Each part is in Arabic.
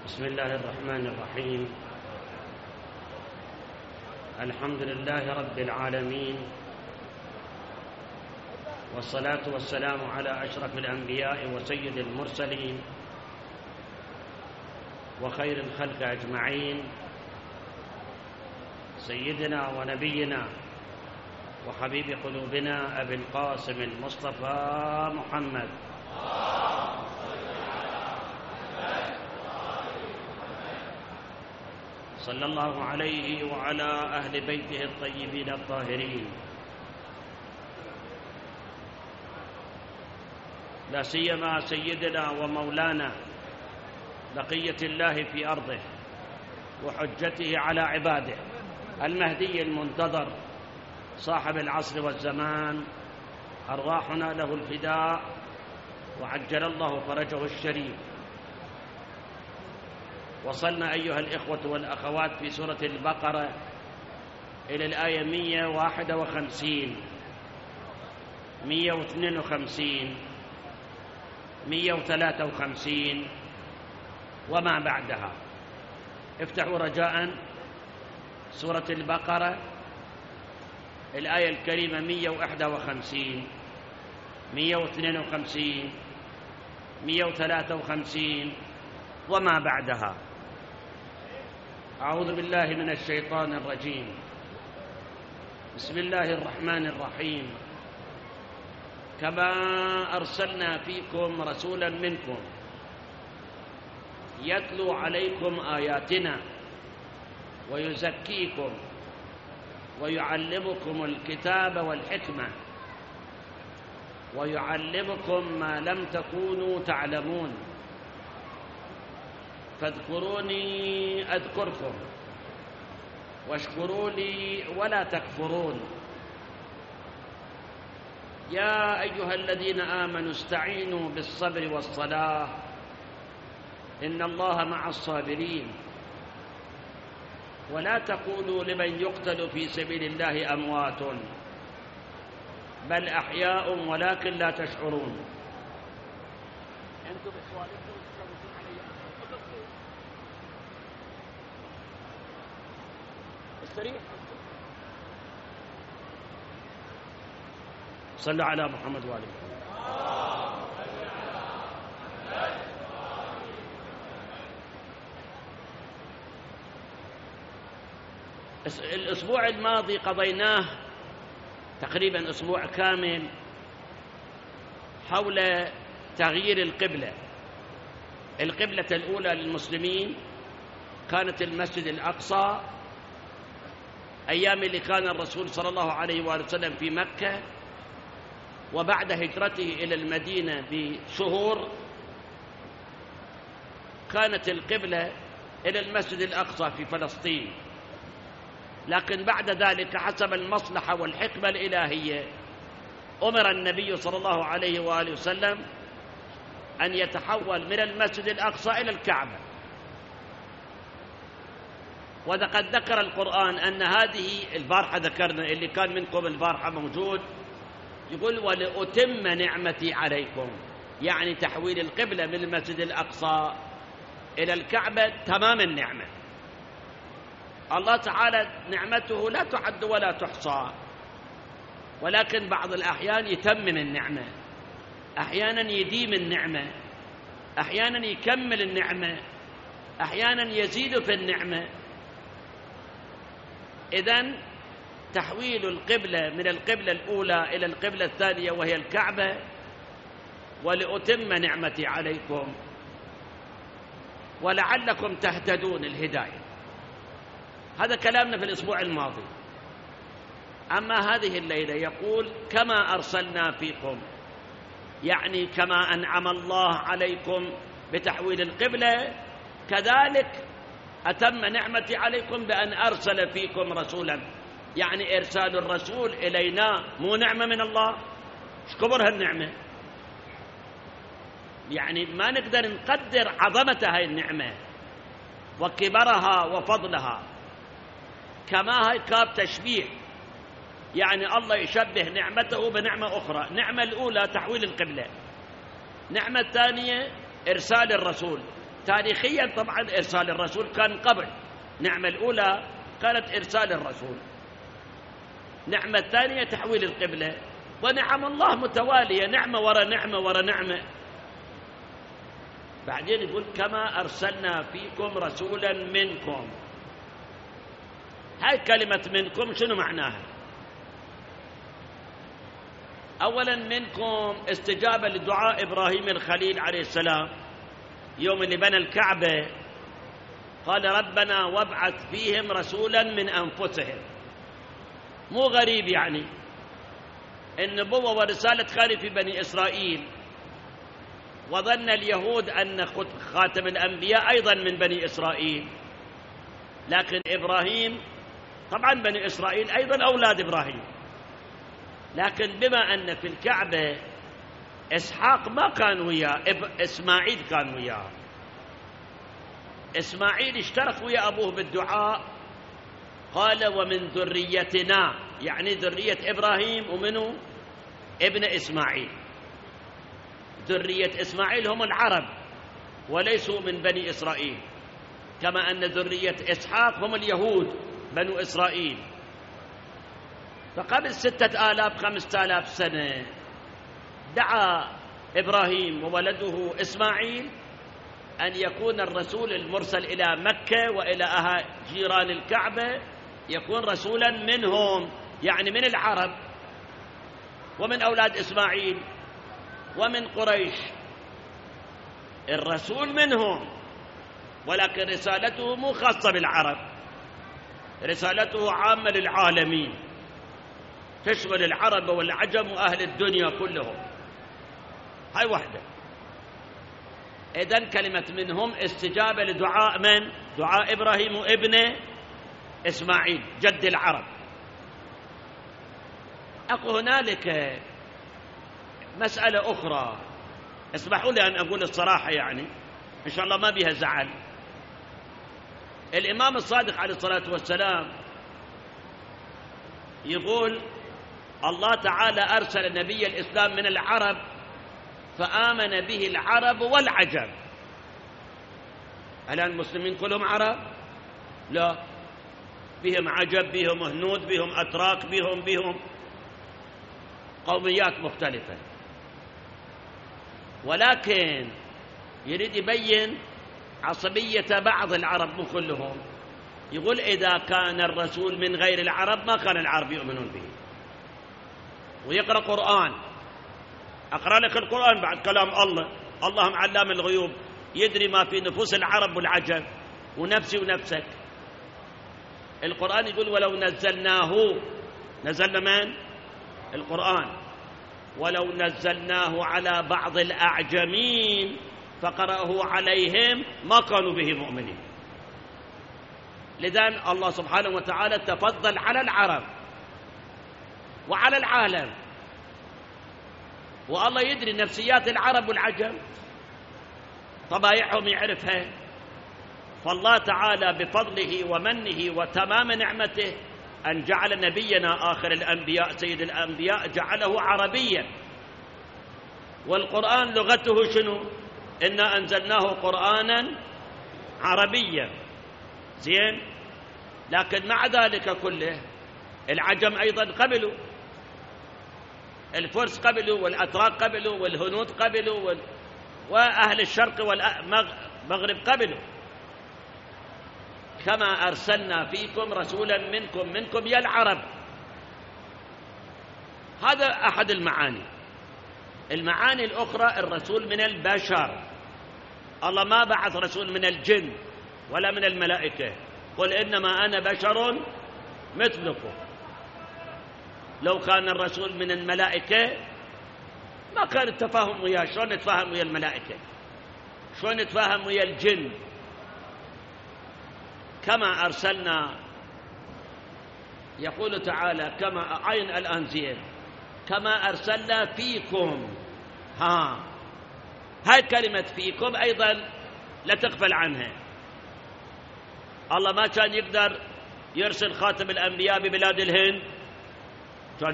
بسم الله الرحمن الرحيم. الحمد لله رب العالمين، والصلاة والسلام على أشرف الأنبياء وسيد المرسلين وخير الخلق أجمعين، سيدنا ونبينا وحبيب قلوبنا أبي القاسم المصطفى محمد صلى الله عليه وعلى أهل بيته الطيبين الطاهرين، لا سيما سيدنا ومولانا بقية الله في أرضه وحجته على عباده المهدي المنتظر صاحب العصر والزمان، أرواحنا له الفداء وعجل الله فرجه الشريف. وصلنا أيها الإخوة والأخوات في سورة البقرة إلى الآية 151 152 153 وما بعدها. افتحوا رجاء سورة البقرة الآية الكريمة 151 152 153 وما بعدها. أعوذ بالله من الشيطان الرجيم. بسم الله الرحمن الرحيم. كما أرسلنا فيكم رسولا منكم يتلو عليكم آياتنا ويزكيكم ويعلمكم الكتاب والحكمة ويعلمكم ما لم تكونوا تعلمون فاذكروني أذكركم واشكروا لي ولا تكفرون. يا أيها الذين آمنوا استعينوا بالصبر والصلاة إن الله مع الصابرين ولا تقولوا لمن يقتل في سبيل الله أموات بل أحياء ولكن لا تشعرون. صلوا على محمد وآله. الأسبوع الماضي قضيناه تقريبا أسبوع كامل حول تغيير القبلة. القبلة الأولى للمسلمين كانت المسجد الأقصى أيام اللي كان الرسول صلى الله عليه وآله وسلم في مكة، وبعد هجرته إلى المدينة بشهور كانت القبلة إلى المسجد الأقصى في فلسطين. لكن بعد ذلك حسب المصلحة والحكمة الإلهية أمر النبي صلى الله عليه وآله وسلم أن يتحول من المسجد الأقصى إلى الكعبة. وقد ذكر القرآن أن هذه البارحة ذكرنا اللي كان منكم البارحة موجود، يقول ولأتم نعمتي عليكم، يعني تحويل القبلة من المسجد الأقصى إلى الكعبة تمام النعمة. الله تعالى نعمته لا تعد ولا تحصى، ولكن بعض الأحيان يتمم النعمة، أحيانا يديم النعمة، أحيانا يكمل النعمة، أحيانا يزيد في النعمة. إذن تحويل القبلة من القبلة الأولى إلى القبلة الثانية وهي الكعبة، ولأتم نعمتي عليكم ولعلكم تهتدون، الهداية. هذا كلامنا في الأسبوع الماضي. أما هذه الليلة يقول كما أرسلنا فيكم، يعني كما أنعم الله عليكم بتحويل القبلة كذلك أتم نعمتي عليكم بأن أرسل فيكم رسولا. يعني إرسال الرسول إلينا مو نعمة من الله؟ ايش كبر هالنعمة؟ يعني ما نقدر نقدر عظمة هاي النعمة وكبرها وفضلها. كما هاي كاب تشبيه، يعني الله يشبه نعمته بنعمة أخرى. نعمة الأولى تحويل القبلة، نعمة الثانية إرسال الرسول. تاريخيا طبعا إرسال الرسول كان قبل. النعمة الأولى كانت إرسال الرسول، النعمة الثانية تحويل القبلة، ونعم الله متوالية، نعمة ورا نعمة ورا نعمة. بعدين يقول كما أرسلنا فيكم رسولا منكم. هاي كلمة منكم شنو معناها؟ أولا منكم استجابة لدعاء إبراهيم الخليل عليه السلام يوم اللي بنى الكعبة، قال ربنا وابعث فيهم رسولا من أنفسهم. مو غريب يعني النبوة ورسالة خالي في بني إسرائيل، وظن اليهود أن خاتم الأنبياء أيضا من بني إسرائيل، لكن إبراهيم طبعا بني إسرائيل أيضا أولاد إبراهيم، لكن بما أن في الكعبة إسحاق ما كان وياه، إسماعيل كان وياه. إسماعيل اشترك ويا أبوه بالدعاء، قال ومن ذريتنا، يعني ذرية إبراهيم ومنه ابن إسماعيل. ذرية إسماعيل هم العرب وليسوا من بني إسرائيل، كما أن ذرية إسحاق هم اليهود بنو إسرائيل. فقبل 6000 5000 سنة دعا إبراهيم وولده إسماعيل أن يكون الرسول المرسل إلى مكة وإلى جيران الكعبة يكون رسولا منهم، يعني من العرب ومن أولاد إسماعيل ومن قريش. الرسول منهم، ولكن رسالته مو خاصة بالعرب، رسالته عامة للعالمين، تشمل العرب والعجم وأهل الدنيا كلهم. هاي وحدة. إذن كلمة منهم استجابة لدعاء من؟ دعاء إبراهيم وابنه إسماعيل جد العرب. أقول هنالك مسألة أخرى، اسمحوا لي أن أقول الصراحة، يعني إن شاء الله ما بها زعل. الإمام الصادق عليه الصلاة والسلام يقول الله تعالى أرسل نبي الإسلام من العرب فآمن به العرب والعجم. الآن المسلمين كلهم عرب؟ لا، بهم عجب، بهم هنود، بهم أتراك، بهم قوميات مختلفة، ولكن يريد يبين عصبية بعض العرب مو كلهم. يقول إذا كان الرسول من غير العرب ما كان العرب يؤمنون به. ويقرأ قرآن، أقرأ لك القرآن بعد كلام الله، اللهم علام الغيوب يدري ما في نفوس العرب والعجم ونفسي ونفسك. القرآن يقول ولو نزلناه، نزلنا من؟ القرآن، ولو نزلناه على بعض الأعجمين فقرأه عليهم ما كانوا به مؤمنين. لذا الله سبحانه وتعالى تفضل على العرب وعلى العالم، والله يدري نفسيات العرب والعجم، طبايعهم يعرفها. فالله تعالى بفضله ومنه وتمام نعمته أن جعل نبينا آخر الأنبياء سيد الأنبياء جعله عربيا، والقرآن لغته شنو؟ إنا أنزلناه قرآنا عربيا. زين، لكن مع ذلك كله العجم أيضا قبلوا، الفرس قبلوا، والأتراك قبلوا، والهنود قبلوا، وأهل الشرق والمغرب قبلوا. كما أرسلنا فيكم رسولا منكم يا العرب. هذا أحد المعاني. المعاني الأخرى الرسول من البشر، الله ما بعث رسول من الجن ولا من الملائكة، قل إنما أنا بشر مثلكم. لو كان الرسول من الملائكة ما كان التفاهم وياه. شلون نتفاهم ويا الملائكة؟ شلون نتفاهم ويا الجن؟ كما أرسلنا، يقول تعالى كما عين الآن زين، كما أرسلنا فيكم. هاي كلمة فيكم أيضا لا تغفل عنها. الله ما كان يقدر يرسل خاتم الأنبياء ببلاد الهند؟ كان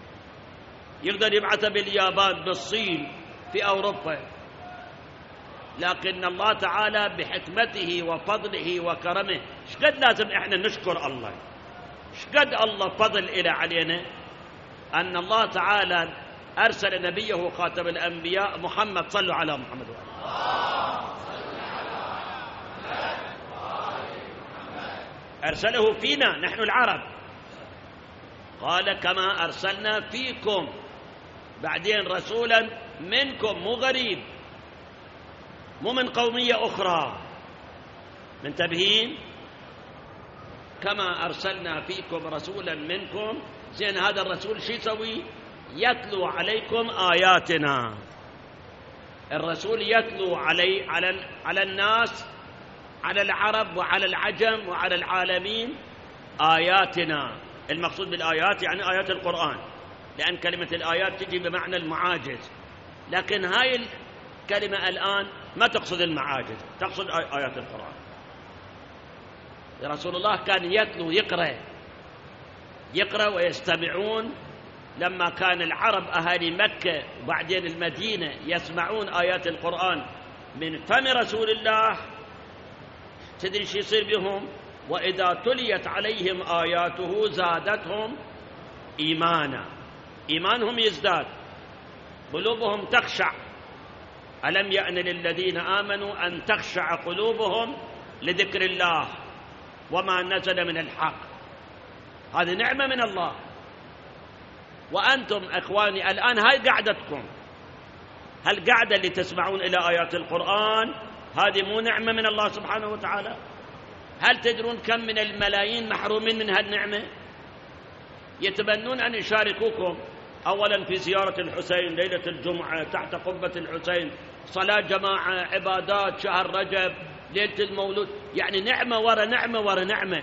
يقدر يبعثه باليابان، بالصين، في أوروبا. لكن الله تعالى بحكمته وفضله وكرمه شقد لازم احنا نشكر الله، شقد الله فضل إلى علينا أن الله تعالى أرسل نبيه خاتم الأنبياء محمد. صلوا على محمد أرسله فينا نحن العرب، قال كما أرسلنا فيكم، بعدين رسولا منكم، مو غريب، مو من قومية أخرى، منتبهين؟ كما أرسلنا فيكم رسولا منكم. زين هذا الرسول شو يسوي؟ يتلو عليكم آياتنا. الرسول يتلو على الناس، على العرب وعلى العجم وعلى العالمين آياتنا. المقصود بالآيات يعني آيات القرآن، لأن كلمة الآيات تجي بمعنى المعاجز، لكن هاي الكلمة الآن ما تقصد المعاجز، تقصد آيات القرآن. رسول الله كان يتلو، يقرأ ويستمعون. لما كان العرب أهالي مكة وبعدين المدينة يسمعون آيات القرآن من فم رسول الله، تدري شو يصير بهم؟ وإذا تليت عليهم آياته زادتهم إيمانا، إيمانهم يزداد، قلوبهم تخشع. ألم يأن للذين آمنوا أن تخشع قلوبهم لذكر الله وما نزل من الحق. هذه نعمة من الله. وأنتم أخواني الآن هاي قعدتكم، هالقعدة اللي تسمعون إلى آيات القرآن، هذه مو نعمة من الله سبحانه وتعالى؟ هل تدرون كم من الملايين محرومين من هالنعمة؟ يتمنون أن يشاركوكم أولا في زيارة الحسين ليلة الجمعة تحت قبة الحسين، صلاة جماعة، عبادات، شهر رجب، ليلة المولود، يعني نعمة ورا نعمة ورا نعمة.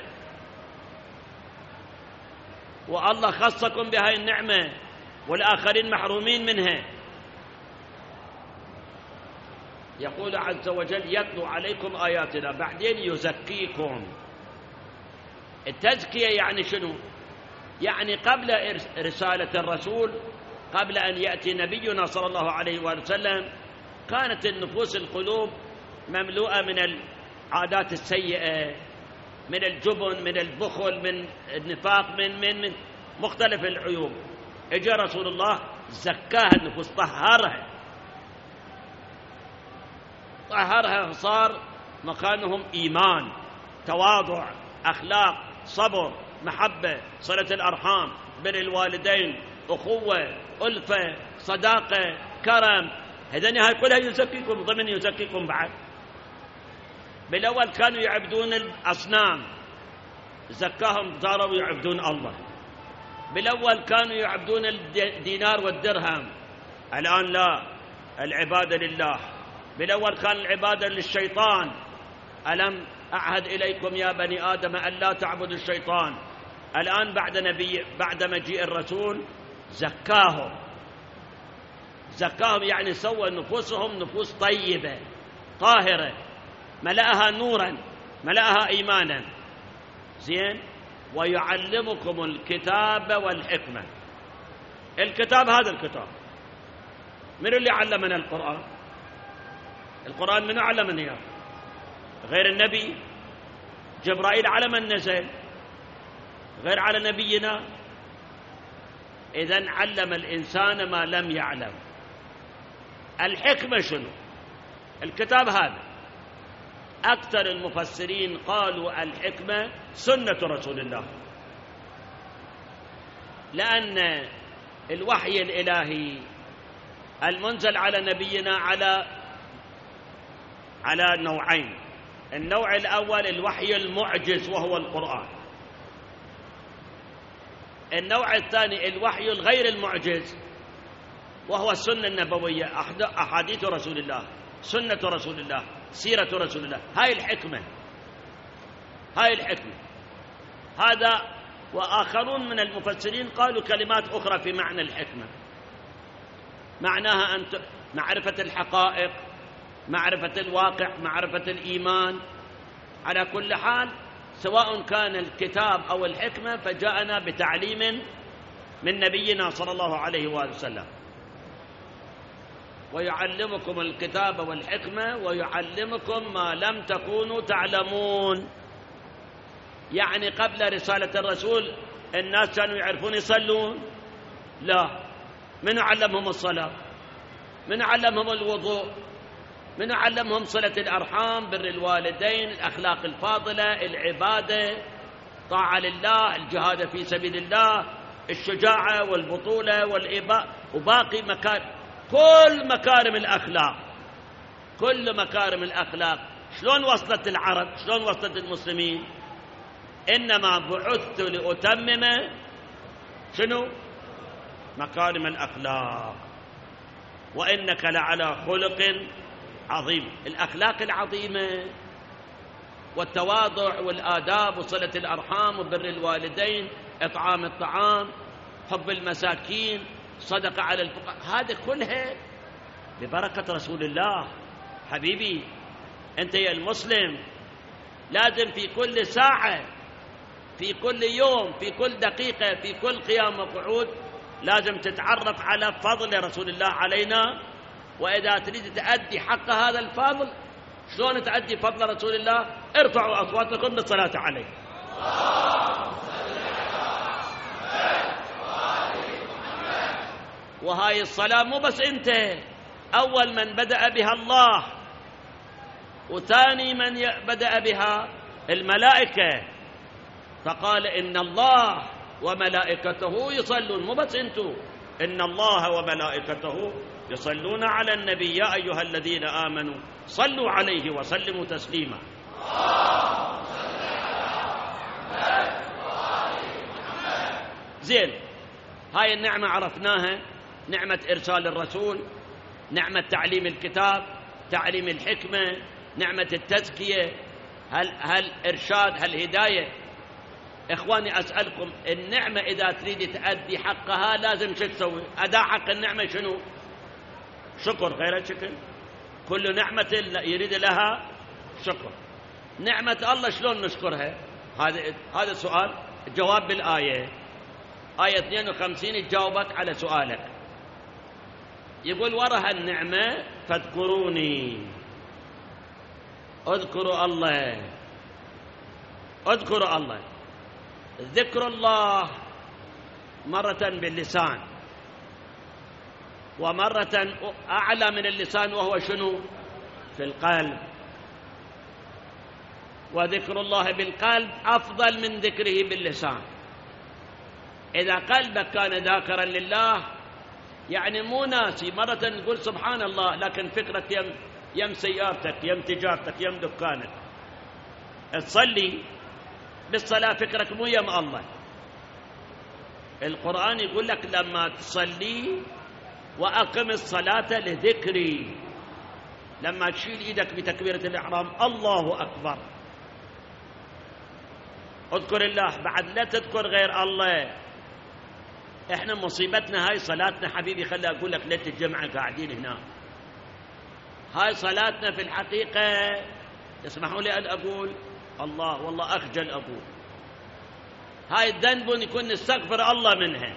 والله خصكم بهاي النعمة والآخرين محرومين منها. يقول عز وجل يتلو عليكم آياتنا، بعدين يزكيكم. التزكية يعني شنو؟ يعني قبل رسالة الرسول، قبل أن يأتي نبينا صلى الله عليه وسلم، كانت النفوس القلوب مملوءة من العادات السيئة، من الجبن، من البخل، من النفاق، من مختلف العيوب. اجى رسول الله زكاها النفوس، طهرها، صار مكانهم إيمان، تواضع، أخلاق، صبر، محبة، صلة الأرحام، بر الوالدين، أخوة، ألفة، صداقة، كرم. هذين هاي كلها يزكيكم، ضمن يزكيكم بعد. بالأول كانوا يعبدون الأصنام، زكاهم صاروا يعبدون الله. بالأول كانوا يعبدون الدينار والدرهم، الآن لا، العبادة لله. بالأول كان العبادة للشيطان، ألم أعهد إليكم يا بني آدم أن لا تعبدوا الشيطان. الآن بعد مجيء الرسول زكاهم يعني سوى نفوسهم نفوس طيبة طاهرة، ملأها نورا، ملأها إيمانا. زين، ويعلمكم الكتاب والحكمة. الكتاب هذا الكتاب، من اللي علمنا القرآن؟ القرآن من علمنا إياه؟ غير النبي جبرائيل على من نزل؟ غير على نبينا. إذن علم الإنسان ما لم يعلم. الحكمة شنو؟ الكتاب هذا أكثر المفسرين قالوا الحكمة سنة رسول الله، لأن الوحي الإلهي المنزل على نبينا على نوعين. النوع الأول الوحي المعجز وهو القرآن. النوع الثاني الوحي الغير المعجز وهو السنة النبوية، أحاديث رسول الله، سنة رسول الله، سيرة رسول الله. هاي الحكمة. هذا وآخرون من المفسرين قالوا كلمات أخرى في معنى الحكمة، معناها أن معرفة الحقائق، معرفة الواقع، معرفة الإيمان. على كل حال سواء كان الكتاب أو الحكمة فجاءنا بتعليم من نبينا صلى الله عليه وآله وسلم. ويعلمكم الكتاب والحكمة ويعلمكم ما لم تكونوا تعلمون. يعني قبل رسالة الرسول الناس كانوا يعرفون يصلون؟ لا. من علمهم الصلاة؟ من علمهم الوضوء؟ من علمهم صلة الأرحام، بر الوالدين، الأخلاق الفاضلة، العبادة، طاعة لله، الجهاد في سبيل الله، الشجاعة والبطولة والإباء وباقي كل مكارم الأخلاق، كل مكارم الأخلاق. شلون وصلت العرب؟ شلون وصلت المسلمين؟ إنما بعثت لأتمم شنو؟ مكارم الأخلاق، وإنك لعلى خلق عظيم. الأخلاق العظيمة والتواضع والآداب وصلة الأرحام وبر الوالدين، إطعام الطعام، حب المساكين، صدقة على الفقراء، هذه كلها ببركة رسول الله. حبيبي أنت يا المسلم لازم في كل ساعة، في كل يوم، في كل دقيقة، في كل قيام وقعود لازم تتعرف على فضل رسول الله علينا. وإذا تريد تأدي حق هذا الفضل، شلون تأدي فضل رسول الله؟ ارفعوا أصواتكم بالصلاة عليه. وهاي الصلاة مو بس أنت، أول من بدأ بها الله، وثاني من بدأ بها الملائكة، فقال إن الله وملائكته يصلون، مو بس أنتم، إن الله وملائكته يصلون على النبي يا أيها الذين آمنوا صلوا عليه وسلموا تسليما. زين، هاي النعمة عرفناها، نعمة إرسال الرسول، نعمة تعليم الكتاب، تعليم الحكمة، نعمة التزكية، هل إرشاد، هل هداية. إخواني أسألكم، النعمة إذا تريد تأدي حقها لازم شو تسوي؟ أداء حق النعمة شنو؟ شكر، غير شكر. كل نعمة يريد لها شكر. نعمة الله شلون نشكرها؟ هذا سؤال، الجواب بالآية. آية 52 تجاوبك على سؤالك. يقول ورها النعمة فاذكروني، اذكروا الله، اذكروا الله. ذكر الله مرة باللسان، ومرة أعلى من اللسان وهو شنو؟ في القلب. وذكر الله بالقلب أفضل من ذكره باللسان. إذا قلبك كان ذاكرا لله، يعني مو ناسي، مرة تقول سبحان الله لكن فكرك يم سيارتك، يم تجارتك، يم دكانك. تصلي بالصلاة فكرك مو يم الله. القرآن يقول لك لما تصلي وأقم الصلاة لذكري، لما تشيل إيدك بتكبيرة الإحرام الله أكبر، اذكر الله، بعد لا تذكر غير الله. احنا مصيبتنا هاي صلاتنا حبيبي، خلي أقول لك ليلة الجمعة قاعدين هنا، هاي صلاتنا في الحقيقة، تسمحوا لي أن أقول الله والله أخجل أقول، هاي الذنب يكون نستغفر الله منها.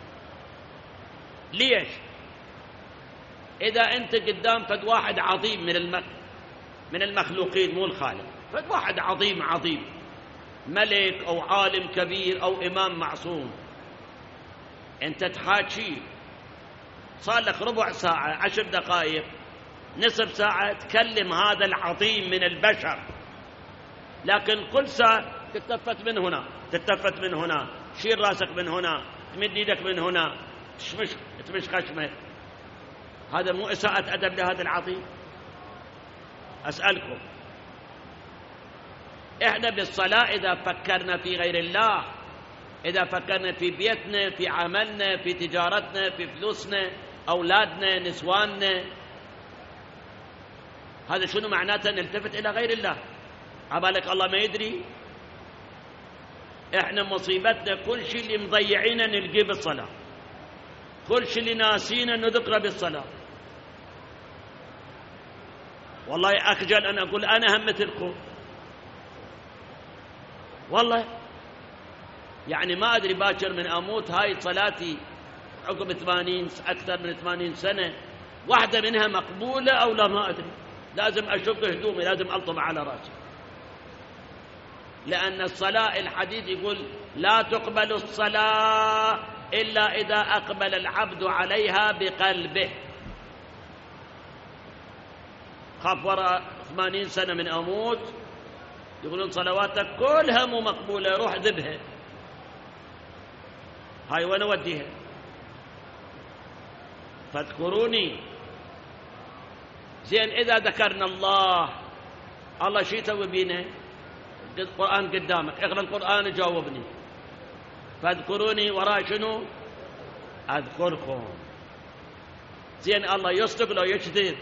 ليش؟ إذا أنت قدام فد واحد عظيم من المخلوقين، مو الخالق، فد واحد عظيم ملك أو عالم كبير أو إمام معصوم، أنت تحاكي صار لك ربع ساعة، 10 دقائق، نصف ساعة تكلم هذا العظيم من البشر، لكن كل ساعة تتلفت من هنا، تتلفت من هنا، شيل راسك من هنا، تمد يدك من هنا، تمش خشمك. هذا مو إساءة أدب لهذا العظيم؟ أسألكم، إحنا بالصلاة إذا فكرنا في غير الله، إذا فكرنا في بيتنا، في عملنا، في تجارتنا، في فلوسنا، أولادنا، نسواننا، هذا شنو معناته؟ نلتفت إلى غير الله. عبالك الله ما يدري؟ إحنا مصيبتنا كل شيء اللي مضيعينه نلقيه بالصلاة، كل شيء اللي ناسينه نذكره بالصلاة. والله أخجل أن أقول أنا هم مثلكم، والله يعني ما أدري باكر من أموت، هاي صلاتي عقب 80 أكثر من 80 سنة واحدة منها مقبولة أو لا ما أدري، لازم أشق هدومي، لازم ألطم على رأسي، لأن الصلاة الحديث يقول لا تقبل الصلاة إلا إذا أقبل العبد عليها بقلبه. خاف وراء 80 سنة من أموت يقولون صلواتك كلها مو مقبولة، روح ذبها، هاي وين أوديها؟ فاذكروني. زين إذا ذكرنا الله، الله شو يسوي بينا؟ القرآن قدامك، اقرأ القرآن جاوبني. فاذكروني وراء شنو؟ أذكركم. زين الله يصدق لو يكذب؟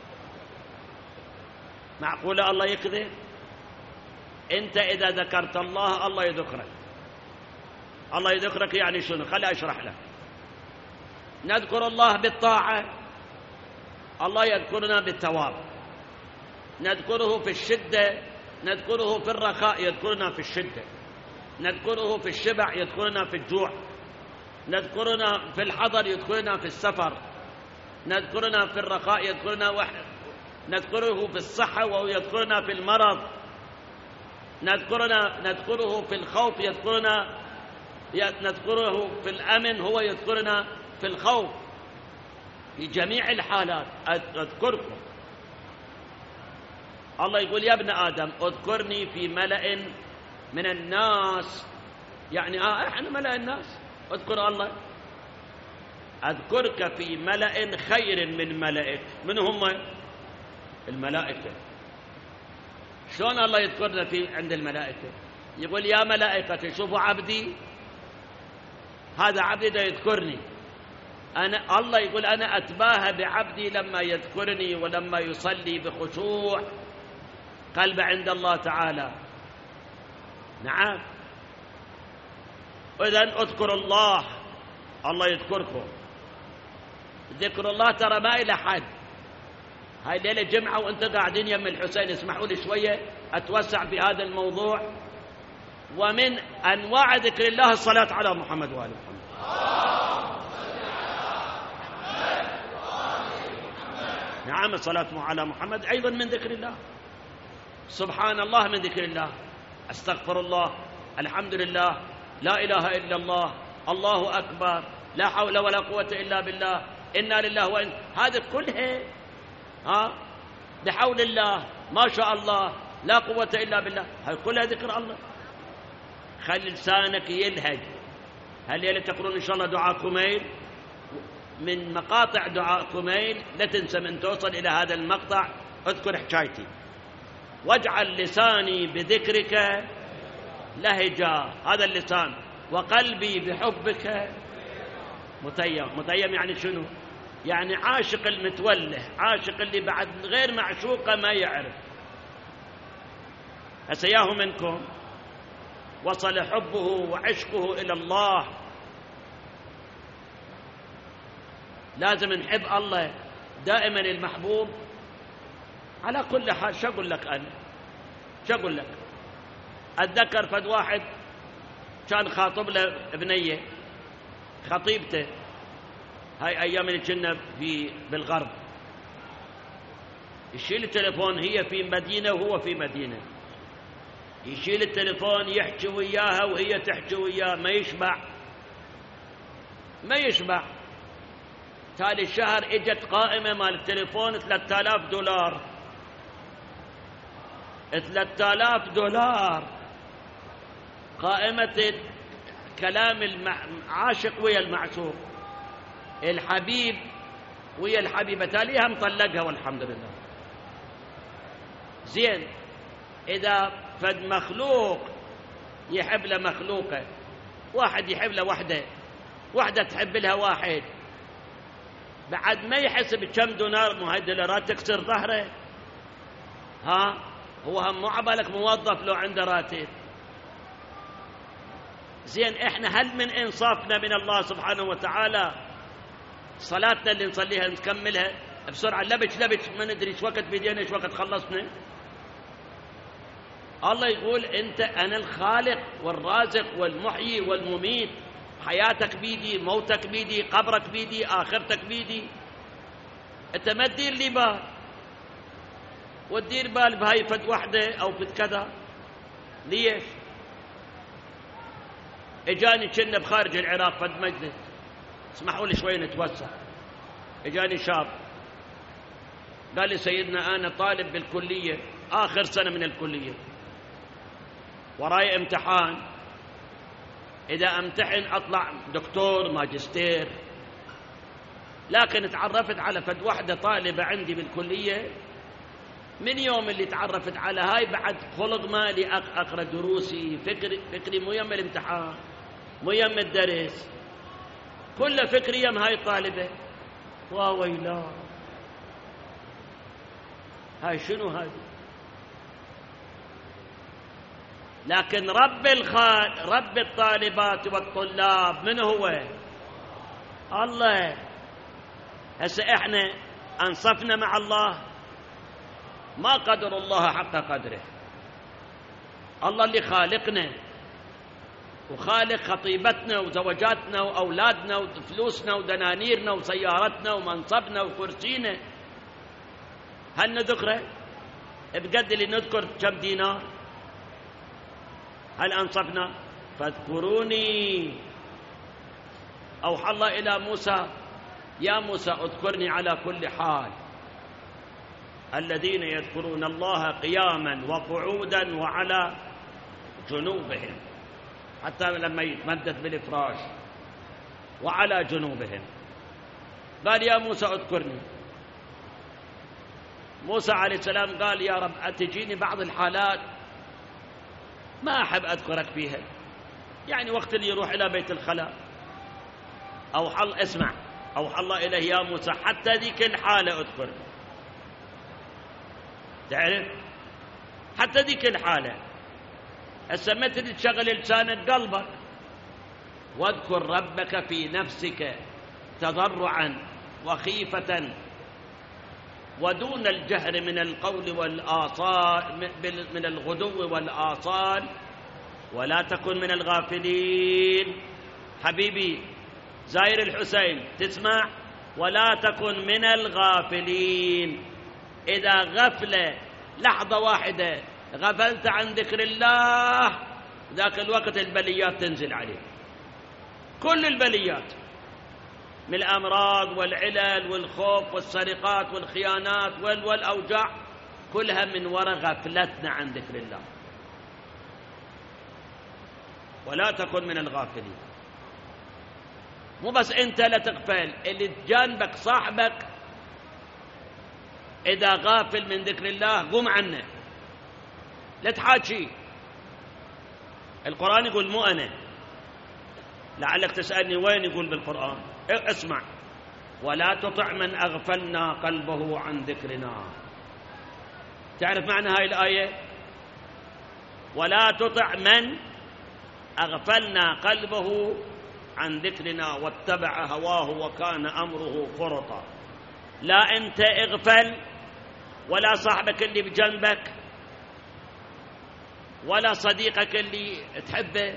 معقولة الله يكذب؟ أنت إذا ذكرت الله الله يذكرك. الله يذكرك يعني شنو؟ خلي أشرح لك. نذكر الله بالطاعة، الله يذكرنا بالثواب. نذكره في الشدة، نذكره في الرخاء يذكرنا في الشدة. نذكره في الشبع يذكرنا في الجوع. نذكرنا في الحضر يذكرنا في السفر. نذكرنا في الرخاء يذكرنا نذكره في الصحة وهو يذكرنا في المرض. نذكره في الخوف يذكرنا، نذكره في الأمن هو يذكرنا في الخوف. في جميع الحالات أذكركم. الله يقول يا ابن آدم اذكرني في ملأ من الناس، يعني احنا ملأ الناس. اذكر الله، أذكرك في ملأ خير من ملئك. من هم؟ الملائكة. شلون الله يذكرنا في عند الملائكة؟ يقول يا ملائكة شوفوا عبدي، هذا عبدي ده يذكرني أنا. الله يقول أنا أتباهى بعبدي لما يذكرني ولما يصلي بخشوع قلب عند الله تعالى. نعم. إذن اذكروا الله، الله يذكركم. ذكر الله ترى ما إلى حد. هاي ليلة جمعة وانت قاعدين يم الحسين، اسمحوا لي شوية أتوسع في هذا الموضوع. ومن أنواع ذكر الله الصلاة على محمد وآل محمد. نعم، الصلاة على محمد أيضا من ذكر الله. سبحان الله من ذكر الله، أستغفر الله، الحمد لله، لا إله إلا الله، الله أكبر، لا حول ولا قوة إلا بالله، إنا لله وإن، هذه كلها بحول الله، ما شاء الله، لا قوة إلا بالله، هذه كلها ذكر الله. خلي لسانك يلهج. هل تقولون إن شاء الله دعاء كميل؟ من مقاطع دعاء كميل لا تنسى من توصل إلى هذا المقطع اذكر حكايتي. واجعل لساني بذكرك لهجا، هذا اللسان، وقلبي بحبك متيم. متيم يعني شنو؟ يعني عاشق المتوله، عاشق اللي بعد غير معشوقه ما يعرف. أسياه منكم وصل حبه وعشقه إلى الله. لازم نحب الله دائما المحبوب على كل حال. شو أقول لك أنا؟ شو أقول لك؟ أتذكر فد واحد كان خاطب له ابنية، خطيبته، هاي أيام اللي كنا بالغرب، يشيل التليفون، هي في مدينة وهو في مدينة، يشيل التليفون يحكي وياها وهي تحكي وياه، ما يشبع. تالي الشهر اجت قائمة مال التليفون $3000. $3000 قائمة كلام العاشق ويا المعشوق، الحبيب ويا الحبيبة، تاليها مطلقها والحمد لله. زين، إذا فد مخلوق يحب له مخلوقه، واحد يحب له وحدة تحب لها واحد، بعد ما يحسب كم دولار، مو هاي دولارات تكسر ظهره. هو هم مو عبالك موظف لو عنده راتب. زين، احنا هل من انصافنا من الله سبحانه وتعالى صلاتنا اللي نصليها نكملها بسرعه، لبش ما ندري ايش وقت بدينا ايش وقت خلصنا. الله يقول انا الخالق والرازق والمحيي والمميت، حياتك بيدي، موتك بيدي، قبرك بيدي، آخرتك بيدي. أنت ما تدير لي بال، وتدير بال بهاي فد وحدة أو فد كذا. ليش؟ إجاني كنا بخارج العراق فد مجلس، اسمحوا لي شوي نتوسع. إجاني شاب قال لي سيدنا أنا طالب بالكلية، آخر سنة من الكلية، وراي امتحان، إذا أمتحن أطلع دكتور ماجستير، لكن تعرفت على فد وحدة طالبة عندي بالكلية، من يوم اللي تعرفت على هاي بعد خلق مالي أقرأ دروسي، فكري مو يم الامتحان، مو يم الدرس، كل فكري يم هاي الطالبة. وويلا، هاي شنو هاي؟ لكن رب الطالبات والطلاب من هو؟ الله. هسه احنا انصفنا مع الله، ما قدر الله حق قدره. الله اللي خالقنا وخالق خطيبتنا وزوجاتنا وأولادنا وفلوسنا ودنانيرنا وسيارتنا ومنصبنا وكرسينا، هل نذكره؟ بقد اللي نذكر كم دينار؟ هل أنصفنا؟ فاذكروني. أوحى الله إلى موسى يا موسى اذكرني على كل حال. الذين يذكرون الله قياما وقعودا وعلى جنوبهم، حتى لما يتمدد بالفراش، وعلى جنوبهم. قال يا موسى اذكرني. موسى عليه السلام قال يا رب أتجيني بعض الحالات ما أحب أذكرك فيها، يعني وقت اللي يروح إلى بيت الخلاء اسمع، أوحى الله إليه يا موسى حتى ذيك الحالة اذكرني. تعرف؟ حتى ذيك الحالة. هسه متى تشغل لسانك قلبك، واذكر ربك في نفسك تضرعا وخيفة ودون الجهر من القول والآصال، من الغدو والآصال، ولا تكن من الغافلين. حبيبي زاير الحسين تسمع؟ ولا تكن من الغافلين. إذا غفلة لحظة واحدة غفلت عن ذكر الله، ذاك الوقت البليات تنزل عليك، كل البليات من الأمراض والعلل والخوف والسرقات والخيانات والأوجاع، كلها من وراء غفلتنا عن ذكر الله. ولا تكن من الغافلين. مو بس أنت لا تغفل، اللي جانبك صاحبك إذا غافل من ذكر الله قم عنه، لا تحاكي. القرآن يقول مو أنا، لعلك تسألني وين يقول بالقرآن. اسمع، ولا تطع من أغفلنا قلبه عن ذكرنا. تعرف معنى هاي الآية؟ ولا تطع من أغفلنا قلبه عن ذكرنا واتبع هواه وكان أمره فرطا. لا أنت اغفل، ولا صاحبك اللي بجنبك، ولا صديقك اللي تحبه.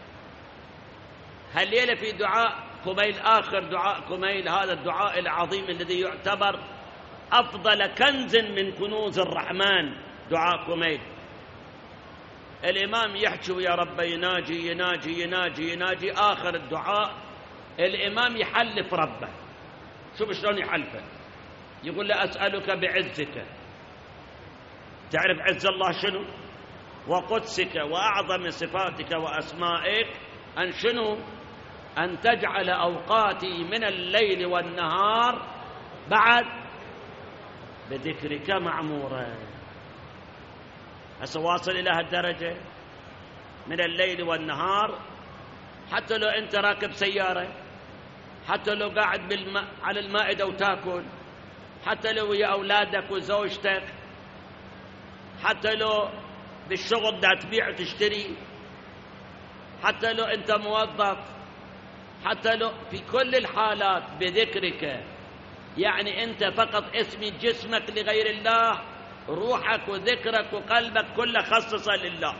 هالليلة في دعاء كميل، آخر دعاء كميل، هذا الدعاء العظيم الذي يعتبر أفضل كنز من كنوز الرحمن، دعاء كميل. الإمام يحكي ويا رب يناجي يناجي يناجي يناجي، آخر الدعاء الإمام يحلف ربه. شوف شلون يحلفه، يقول له أسألك بعزك. تعرف عز الله شنو؟ وقدسك وأعظم صفاتك وأسمائك، أن شنو؟ أن تجعل أوقاتي من الليل والنهار بعد بذكرك معمورا. هسه واصل إلى هالدرجة من الليل والنهار، حتى لو أنت راكب سيارة، حتى لو قاعد على المائدة وتاكل، حتى لو ويا أولادك وزوجتك، حتى لو بالشغل دا تبيع وتشتري، حتى لو أنت موظف، حتى لو في كل الحالات بذكرك. يعني أنت فقط اسمي جسمك لغير الله، روحك وذكرك وقلبك كله خصصه لله.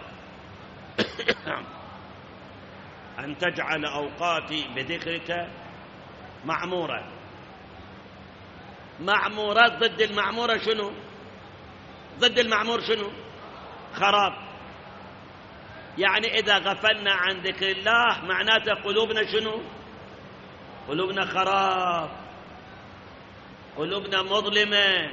أن تجعل أوقاتي بذكرك معمورة. معمورات ضد المعمورة شنو؟ ضد المعمور شنو؟ خراب. يعني إذا غفلنا عن ذكر الله معناته قلوبنا شنو؟ قلوبنا خراب، قلوبنا مظلمة.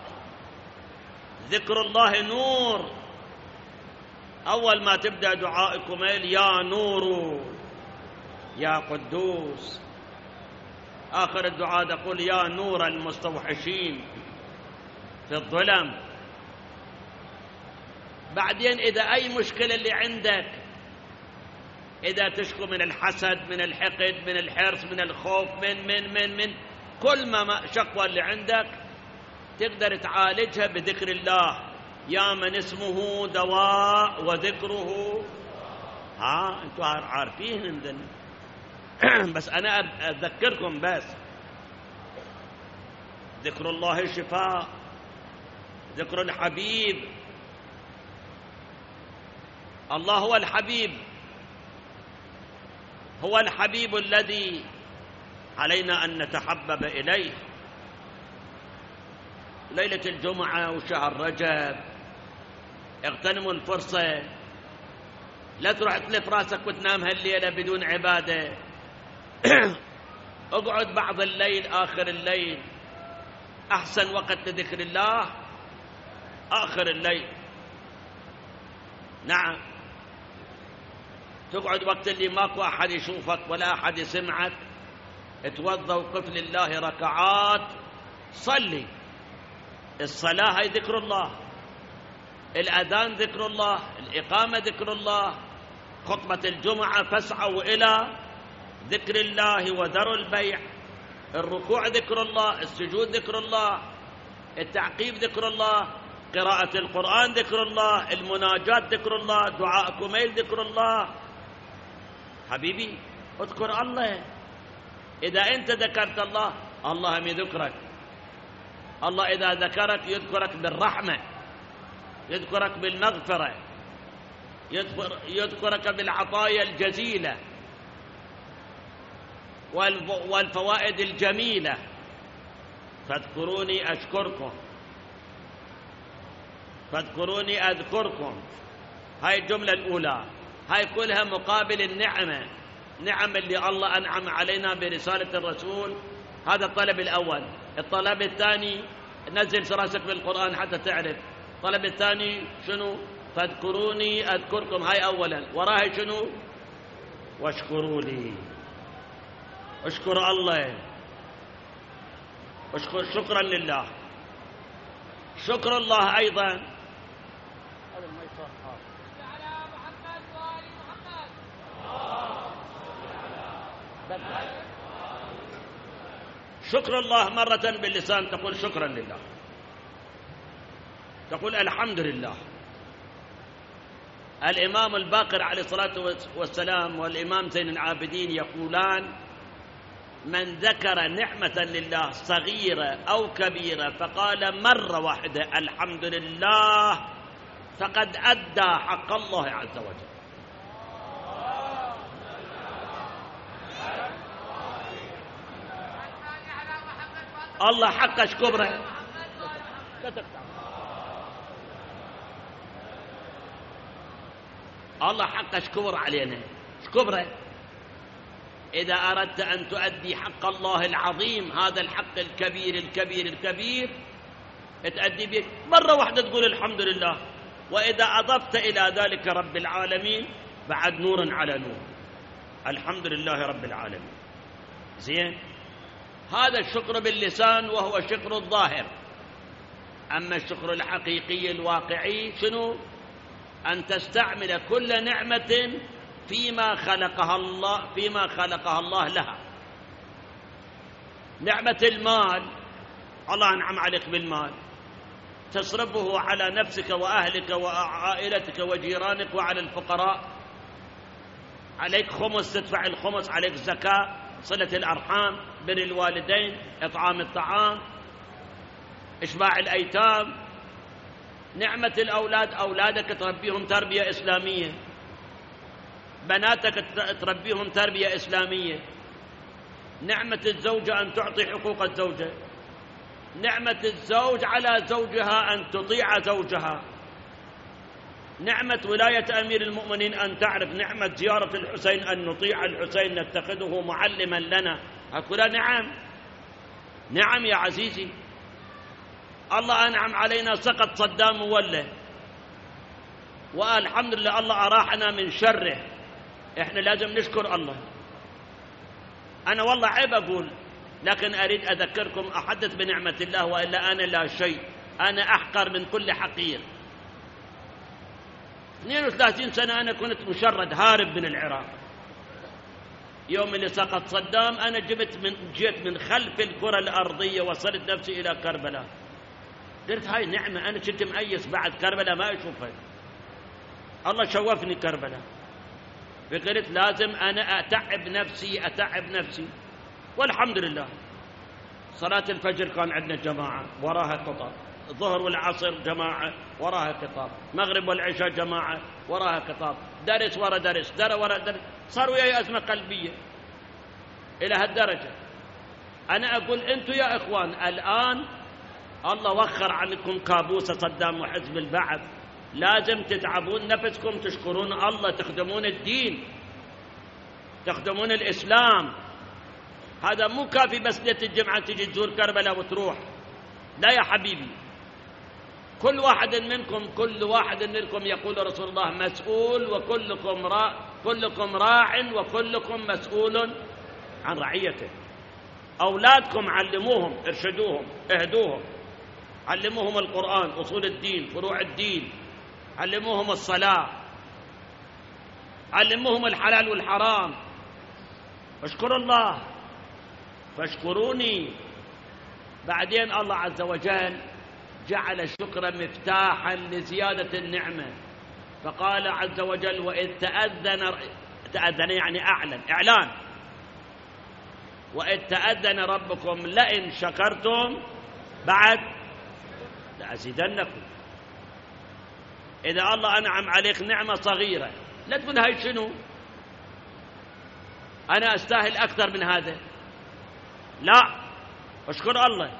ذكر الله نور. أول ما تبدأ دعائكم يا نور يا قدوس، آخر الدعاء تقول يا نور المستوحشين في الظلم. بعدين إذا أي مشكلة اللي عندك، إذا تشكو من الحسد، من الحقد، من الحرص، من الخوف، من كل ما شكوى اللي عندك تقدر تعالجها بذكر الله. يا من اسمه دواء وذكره انتوا عارفين عندنا بس أنا أذكركم بس. ذكر الله شفاء، ذكر الحبيب. الله هو الحبيب، هو الحبيب الذي علينا أن نتحبب إليه. ليلة الجمعة وشهر رجب اغتنموا الفرصة، لا تروح تلف راسك وتنام هالليلة بدون عبادة. اقعد بعض الليل، آخر الليل أحسن وقت لذكر الله آخر الليل. نعم، تقعد وقت اللي ماكو أحد يشوفك ولا أحد يسمعك، اتوضى وقف لله ركعات، صلي. الصلاة هي ذكر الله، الأذان ذكر الله، الإقامة ذكر الله، خطبة الجمعة فاسعوا إلى ذكر الله وذروا البيع، الركوع ذكر الله، السجود ذكر الله، التعقيب ذكر الله، قراءة القرآن ذكر الله، المناجات ذكر الله، دعاء كميل ذكر الله. حبيبي اذكر الله. إذا أنت ذكرت الله، الله هم يذكرك. الله إذا ذكرك يذكرك بالرحمة، يذكرك بالمغفرة، يذكرك بالعطايا الجزيلة والفوائد الجميلة. فاذكروني أشكركم، فاذكروني أذكركم. هاي الجملة الأولى، هاي كلها مقابل النعمة، نعم اللي الله أنعم علينا برسالة الرسول. هذا الطلب الأول. الطلب الثاني نزل راسك بالقرآن حتى تعرف. الطلب الثاني شنو؟ فاذكروني أذكركم. هاي أولا. وراها شنو؟ واشكروا لي. اشكر الله، شكرا لله. شكر الله أيضا شكر الله مرة باللسان تقول شكرا لله، تقول الحمد لله. الإمام الباقر عليه الصلاة والسلام والإمام زين العابدين يقولان: من ذكر نعمة لله صغيرة أو كبيرة فقال مرة واحدة الحمد لله فقد أدى حق الله عز وجل. الله حق اشكبره. الله حق اشكبر علينا، اشكبره. إذا أردت أن تؤدي حق الله العظيم، هذا الحق الكبير الكبير الكبير، تؤدي به مرة واحدة تقول الحمد لله. وإذا أضفت إلى ذلك رب العالمين بعد نور على نور، الحمد لله رب العالمين. زين، هذا الشكر باللسان وهو شكر الظاهر. أما الشكر الحقيقي الواقعي شنو؟ أن تستعمل كل نعمة فيما خلقها الله لها. نعمة المال، الله أنعم عليك بالمال، تصرفه على نفسك وأهلك وعائلتك وجيرانك وعلى الفقراء. عليك خمس تدفع الخمس، عليك زكاة، صلة الأرحام، بر الوالدين، إطعام الطعام، إشباع الأيتام. نعمة الأولاد، أولادك تربيهم تربية إسلامية، بناتك تربيهم تربية إسلامية. نعمة الزوجة أن تعطي حقوق الزوجة، نعمة الزوج على زوجها أن تطيع زوجها، نعمة ولاية أمير المؤمنين أن تعرف، نعمة زيارة الحسين أن نطيع الحسين نتخذه معلما لنا. هكذا نعم يا عزيزي. الله أنعم علينا، سقط صدام مولى، والحمد لله الله أراحنا من شره. إحنا لازم نشكر الله. أنا والله عيب أقول، لكن أريد أذكركم، أحدث بنعمة الله، وإلا أنا لا شيء، أنا أحقر من كل حقير. 32 سنة أنا كنت مشرد هارب من العراق. يوم اللي سقط صدام أنا جيت من خلف الكرة الأرضية، وصلت نفسي إلى كربلاء. قلت هاي نعمة، أنا كنت مأيس بعد كربلاء ما أشوفها، الله شوفني كربلاء. فقلت لازم أنا أتعب نفسي، والحمد لله. صلاة الفجر كان عندنا جماعة وراها خطاب، الظهر والعصر جماعة وراها خطاب، مغرب والعشاء جماعة وراها خطاب، درس ورا درس، ورا درس. صار وياي أزمة قلبية إلى هالدرجة. أنا أقول أنتم يا إخوان الآن الله وخر عنكم كابوس صدام وحزب البعث، لازم تتعبون نفسكم، تشكرون الله، تخدمون الدين، تخدمون الإسلام. هذا مو كافي بس ليلة الجمعة تجي تزور كربلاء وتروح، لا يا حبيبي. كل واحد منكم يقول رسول الله مسؤول، كلكم راع وكلكم مسؤول عن رعيته. أولادكم علموهم، ارشدوهم، اهدوهم، علموهم القرآن، أصول الدين، فروع الدين، علموهم الصلاة، علموهم الحلال والحرام. اشكروا الله فاشكروني. بعدين الله عز وجل جعل الشكر مفتاحا لزيادة النعمة، فقال عز وجل وإذ تأذن يعني إعلان، وإذ تأذن ربكم لئن شكرتم بعد لأزيدنكم. إذا الله أنعم عليك نعمة صغيرة لا تقول هاي شنو، أنا أستاهل أكثر من هذا، لا، اشكر الله.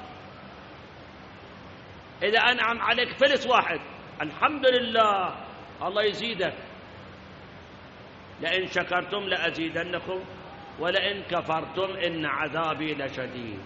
إذا أنعم عليك فلس واحد الحمد لله، الله يزيدك. لئن شكرتم لأزيدنكم ولئن كفرتم إن عذابي لشديد.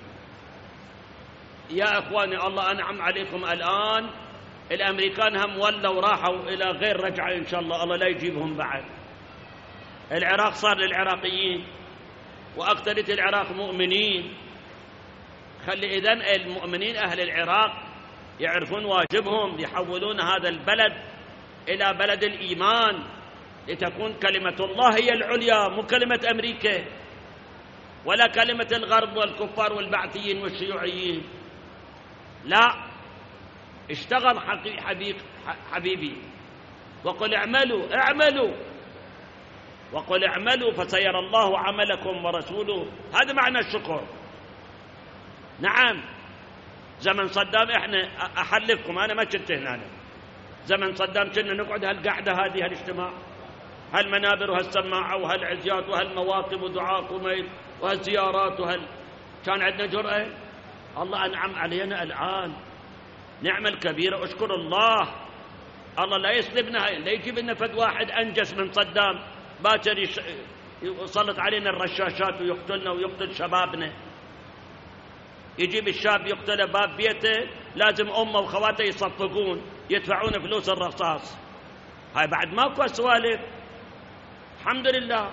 يا إخواني الله أنعم عليكم الآن، الأمريكان هم ولوا راحوا إلى غير رجعة إن شاء الله، الله لا يجيبهم بعد. العراق صار للعراقيين، وأكثرية العراق مؤمنين. خلي إذن المؤمنين أهل العراق يعرفون واجبهم، يحولون هذا البلد إلى بلد الإيمان، لتكون كلمة الله هي العليا، مو كلمة أمريكا ولا كلمة الغرب والكفار والبعثيين والشيوعيين. لا، اشتغل حبيبي، وقل اعملوا وقل اعملوا فسيرى الله عملكم ورسوله. هذا معنى الشكر. نعم، زمن صدام احنا احلفكم، انا ما كنت هنا، زمن صدام كنا نقعد هالقعده هذه، هالاجتماع، هالمنابر وهالسماعه وهالعزيات وهالمواقف ودعاء قميل وهالزيارات كان عندنا جرأة. الله أنعم علينا الآن نعمة الكبيرة، اشكر الله. الله لا يسلبنا، لا يجيب لنا فد واحد أنجس من صدام باكر يسلط علينا الرشاشات ويقتلنا ويقتل شبابنا. يجيب الشاب يقتل باب بيته، لازم أمه وخواته يصفقون يدفعون فلوس الرصاص. هاي بعد ماكو سوالف. الحمد لله.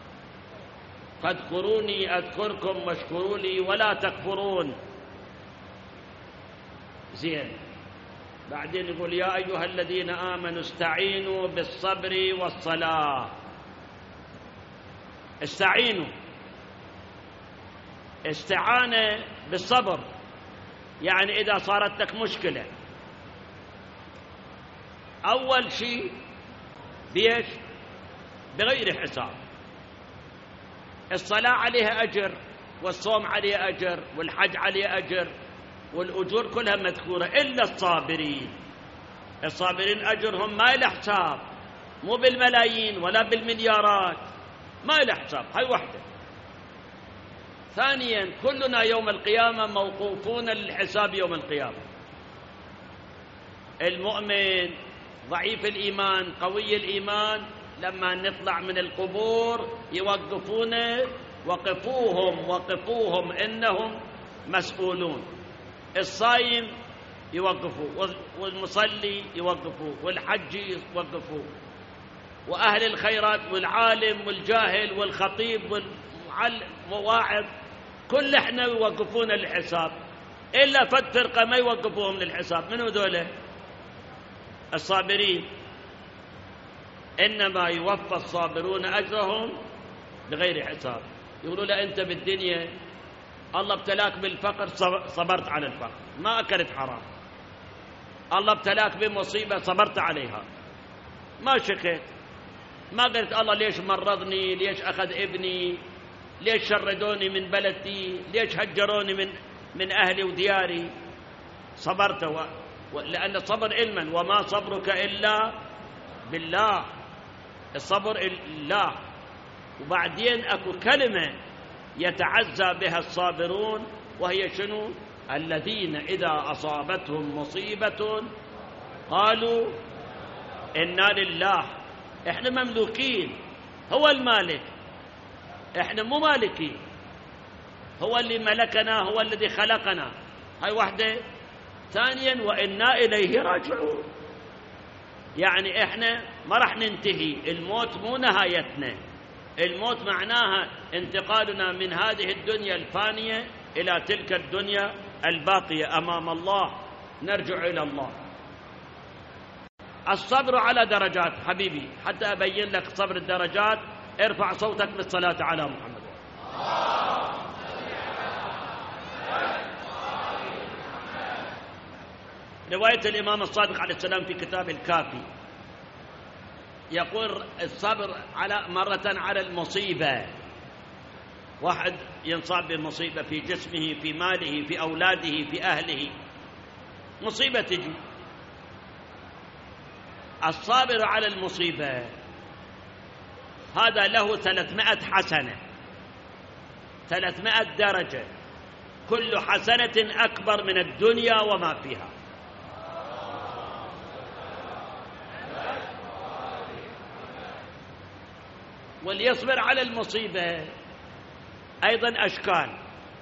فاذكروني أذكركم واشكروا لي ولا تكفرون. زين. بعدين يقول يا أيها الذين آمنوا استعينوا بالصبر والصلاة. استعينوا، استعانة بالصبر، يعني إذا صارت لك مشكلة أول شيء بيش بغير حساب. الصلاة عليها أجر، والصوم عليه أجر، والحج عليه أجر، والأجور كلها مذكورة إلا الصابرين. الصابرين أجرهم ما له حساب، مو بالملايين ولا بالمليارات، ما له حساب. هاي وحدة. ثانيا كلنا يوم القيامة موقوفون للحساب يوم القيامة. المؤمن ضعيف الإيمان قوي الإيمان لما نطلع من القبور يوقفونه، وقفوهم إنهم مسؤولون. الصايم يوقفوه، والمصلي يوقفوه، والحج يوقفوه، وأهل الخيرات والعالم والجاهل والخطيب والواعظ كل احنا يوقفون للحساب، إلا فد فرقة ما يوقفوهم للحساب. منو ذولا؟ الصابرين. إنما يوفى الصابرون أجرهم بغير حساب. يقولوا له أنت بالدنيا الله ابتلاك بالفقر صبرت على الفقر، ما أكلت حرام. الله ابتلاك بمصيبة صبرت عليها، ما شكيت، ما قلت الله ليش مرضني، ليش أخذ ابني، ليش شردوني من بلدي، ليش هجروني من أهلي ودياري. صبرت لأن الصبر علما، وما صبرك إلا بالله. الصبر الله. وبعدين أكو كلمة يتعزى بها الصابرون، وهي شنو؟ الذين إذا أصابتهم مصيبة قالوا إنا لله. إحنا مملوكين، هو المالك، إحنا مو مالكين، هو اللي ملكنا، هو الذي خلقنا. هاي واحدة. ثانيا وإنا إليه راجعون، يعني إحنا ما راح ننتهي، الموت مو نهايتنا، الموت معناها انتقالنا من هذه الدنيا الفانية إلى تلك الدنيا الباقية أمام الله، نرجع إلى الله. الصبر على درجات حبيبي، حتى أبين لك صبر الدرجات ارفع صوتك بالصلاة على محمد. رواية الإمام الصادق عليه السلام في كتاب الكافي يقول الصبر مرة على المصيبة. واحد ينصاب بمصيبة في جسمه، في ماله، في أولاده، في أهله، مصيبة تجي، الصابر على المصيبة هذا له 300 حسنة، 300 درجة، كل حسنة أكبر من الدنيا وما فيها. وليصبر على المصيبة أيضا أشكال.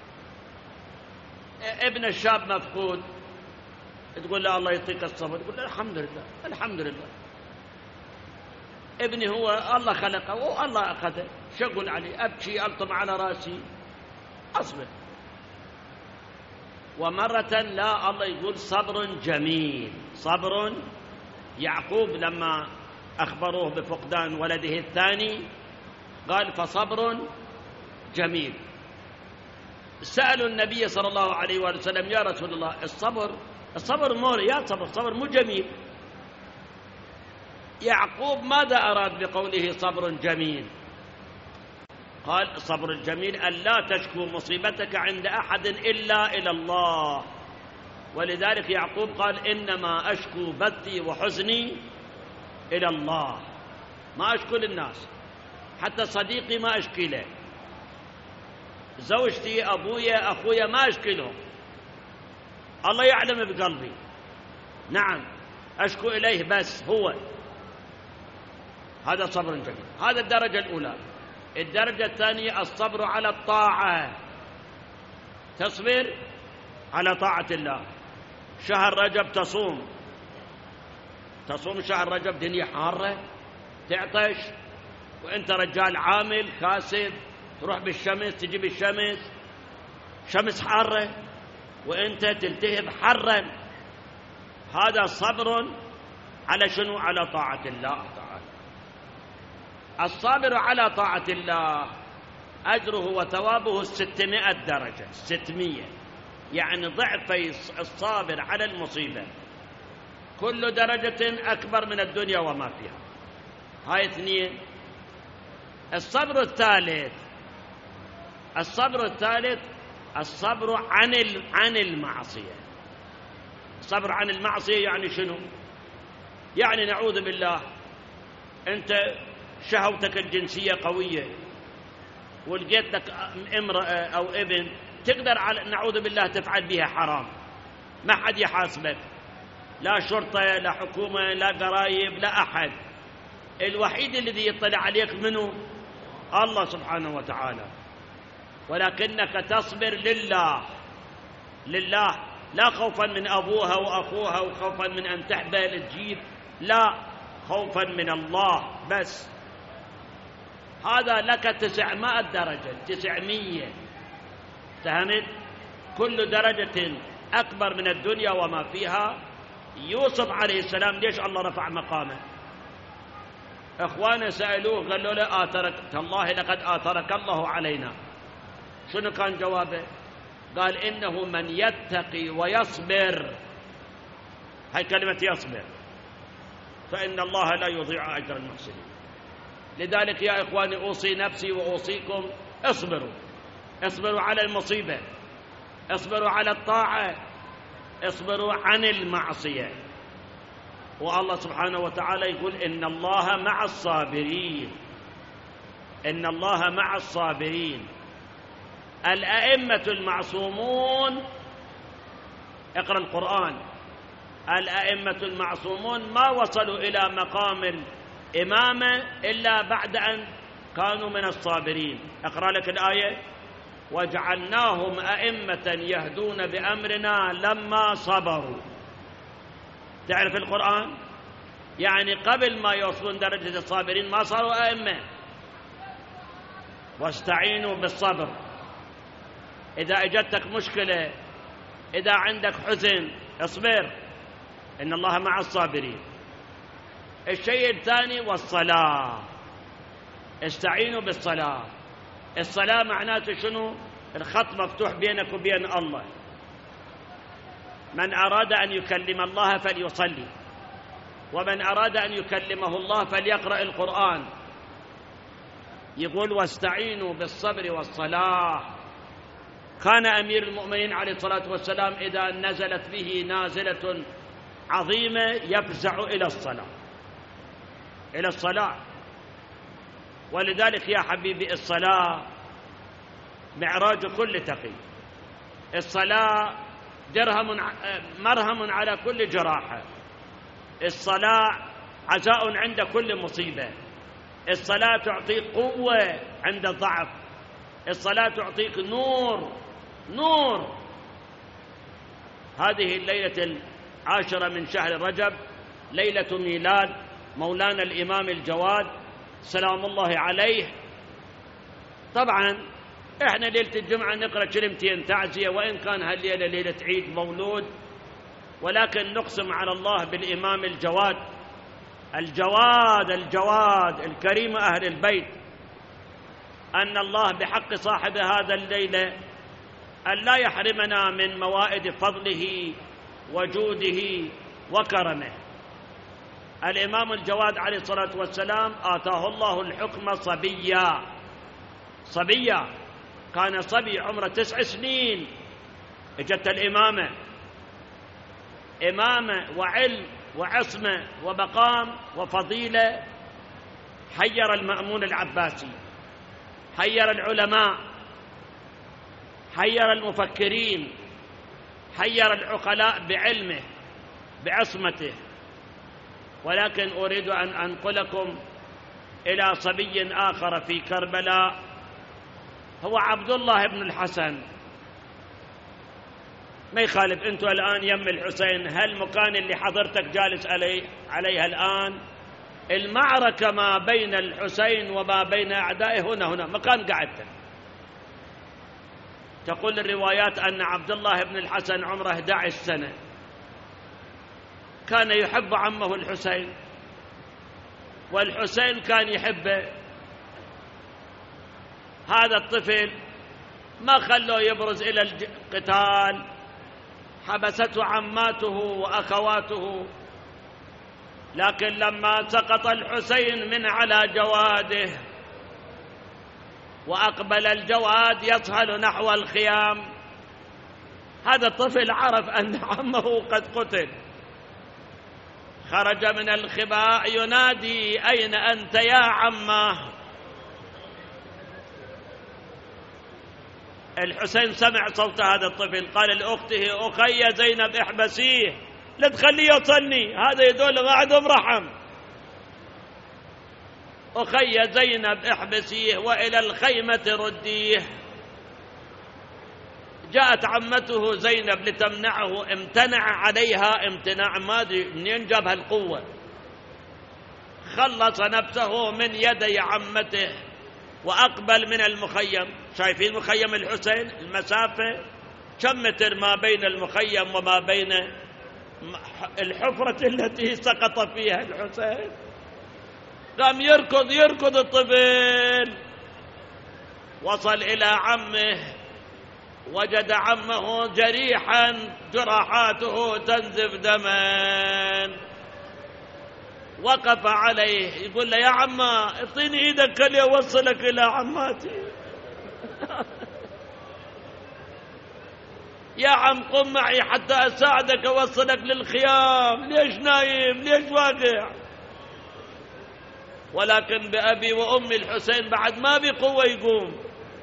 ابن الشاب مفقود، تقول له الله يعطيك الصبر، تقول له الحمد لله الحمد لله، ابني هو الله خلقه والله أخذه، شغل عليه، أبكي ألطم على رأسي، أصبر. ومرة لا، الله يقول صبر جميل. صبر يعقوب لما أخبروه بفقدان ولده الثاني قال فصبر جميل. سألوا النبي صلى الله عليه وسلم يا رسول الله الصبر مور يا صبر مو جميل. يعقوب ماذا أراد بقوله صبر جميل؟ قال الصبر الجميل أن لا تشكو مصيبتك عند أحد إلا إلى الله. ولذلك يعقوب قال إنما أشكو بثي وحزني إلى الله، ما أشكو للناس، حتى صديقي ما أشكي له، زوجتي أبويا أخويا ما أشكي لهم، الله يعلم بقلبي، نعم أشكو إليه بس هو. هذا صبر جميل، هذا الدرجة الأولى. الدرجة الثانية الصبر على الطاعة، تصبر على طاعة الله. شهر رجب تصوم شهر رجب، دنيا حارة تعطش، وانت رجال عامل كاسب، تروح بالشمس تجي بالشمس، شمس حارة وانت تلتهب حرا. هذا صبر على شنو؟ على طاعة الله تعالى. الصابر على طاعة الله أجره وثوابه 600 درجة، 600 يعني ضعفي الصابر على المصيبة، كل درجة أكبر من الدنيا وما فيها. هاي 2. الصبر الثالث الصبر عن المعصية. الصبر عن المعصية يعني شنو؟ يعني نعوذ بالله أنت شهوتك الجنسية قوية، ولقيت لك امرأة أو ابن تقدر نعوذ بالله تفعل بها حرام، ما حد يحاسبك، لا شرطة لا حكومة لا قرايب لا أحد. الوحيد الذي يطلع عليك منه الله سبحانه وتعالى. ولكنك تصبر لله، لا خوفا من أبوها وأخوها وخوفا من أن تحبل تجيب، لا، خوفا من الله بس. هذا لك 900 درجة، 900، فهمت؟ كل درجة أكبر من الدنيا وما فيها. يوسف عليه السلام ليش الله رفع مقامه؟ إخوانه سألوه قالوا له تالله لقد آثرك الله علينا. شنو كان جوابه؟ قال إنه من يتقي ويصبر، هاي كلمة يصبر، فإن الله لا يضيع أجر المحسنين. لذلك يا إخواني أوصي نفسي وأوصيكم اصبروا على المصيبة، اصبروا على الطاعة، اصبروا عن المعصية. والله سبحانه وتعالى يقول إن الله مع الصابرين، إن الله مع الصابرين. الأئمة المعصومون، اقرأ القرآن، الأئمة المعصومون ما وصلوا إلى مقام الإمامة إلا بعد أن كانوا من الصابرين. أقرأ لك الآية: وجعلناهم أئمة يهدون بأمرنا لما صبروا. تعرف القرآن؟ يعني قبل ما يوصلون درجة الصابرين ما صاروا أئمة. واستعينوا بالصبر. إذا أجتك مشكلة، إذا عندك حزن، اصبر، إن الله مع الصابرين. الشيء الثاني والصلاة، استعينوا بالصلاة. الصلاة معناته شنو؟ الخط مفتوح بينك وبين الله. من أراد أن يكلم الله فليصلي، ومن أراد أن يكلمه الله فليقرأ القرآن. يقول واستعينوا بالصبر والصلاة. كان أمير المؤمنين عليه الصلاة والسلام إذا نزلت به نازلة عظيمة يفزع إلى الصلاة. ولذلك يا حبيبي الصلاة معراج كل تقي. الصلاة مرهم على كل جراحة. الصلاة عزاء عند كل مصيبة. الصلاة تعطيك قوة عند الضعف. الصلاة تعطيك نور. هذه الليلة 10 من شهر رجب ليلة ميلاد مولانا الإمام الجواد سلام الله عليه. طبعا احنا ليلة الجمعة نقرأ كلمتين تعزية، وإن كان هالليلة ليلة عيد مولود، ولكن نقسم على الله بالإمام الجواد الكريم أهل البيت أن الله بحق صاحب هذا الليلة أن لا يحرمنا من موائد فضله وجوده وكرمه. الإمام الجواد عليه الصلاة والسلام آتاه الله الحكم صبيا، كان صبي عمره 9 سنين، اجت الإمامة، إمامة وعلم وعصمة ومقام وفضيلة. حير المأمون العباسي، حير العلماء، حير المفكرين، حير العقلاء بعلمه بعصمته. ولكن أريد أن أنقلكم إلى صبي آخر في كربلاء، هو عبد الله بن الحسن. ما يخالف أنتوا الآن يم الحسين، هالمكان اللي حضرتك جالس عليها الآن، المعركة ما بين الحسين وما بين أعدائه هنا مكان قعدته. تقول الروايات أن عبد الله بن الحسن عمره 11 سنة، كان يحب عمه الحسين، والحسين كان يحبه. هذا الطفل ما خلوه يبرز إلى القتال، حبسته عماته وأخواته. لكن لما سقط الحسين من على جواده وأقبل الجواد يصهل نحو الخيام، هذا الطفل عرف أن عمه قد قتل، خرج من الخباء ينادي أين أنت يا عمه؟ الحسين سمع صوت هذا الطفل، قال لأخته أخي زينب احبسيه، لا تخليه يصلني، هذا يدل ما عندهم رحم. أخي زينب احبسيه وإلى الخيمة رديه. جاءت عمته زينب لتمنعه، امتنع عليها امتناع ما أدري منين جاب هالقوة، خلص نفسه من يدي عمته وأقبل من المخيم. شايفين مخيم الحسين المسافة كم متر ما بين المخيم وما بين الحفرة التي سقط فيها الحسين؟ قام يركض الطفل، وصل إلى عمه، وجد عمه جريحا جراحاته تنزف دما، وقف عليه يقول له يا عمه اعطيني ايدك خلي اوصلك الى عماتي. يا عم قم معي حتى اساعدك اوصلك للخيام، ليش نايم ليش واقع؟ ولكن بأبي وأمي الحسين بعد ما بقوة يقوم،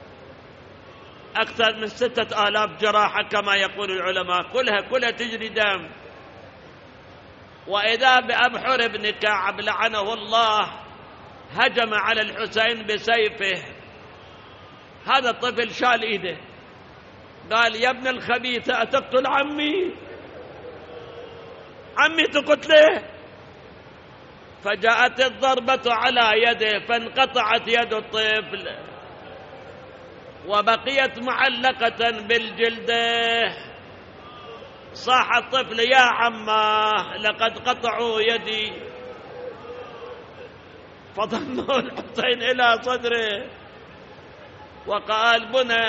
أكثر من 6000 جراحة كما يقول العلماء، كلها تجري دم. وإذا بأبحر بن كعب لعنه الله هجم على الحسين بسيفه. هذا الطفل شال إيده قال يا ابن الخبيثة أتقتل عمي تقتله؟ فجاءت الضربة على يده فانقطعت يد الطفل وبقيت معلقة بالجلدة. صاح الطفل يا عماه لقد قطعوا يدي، فضمه الحسين إلى صدره وقال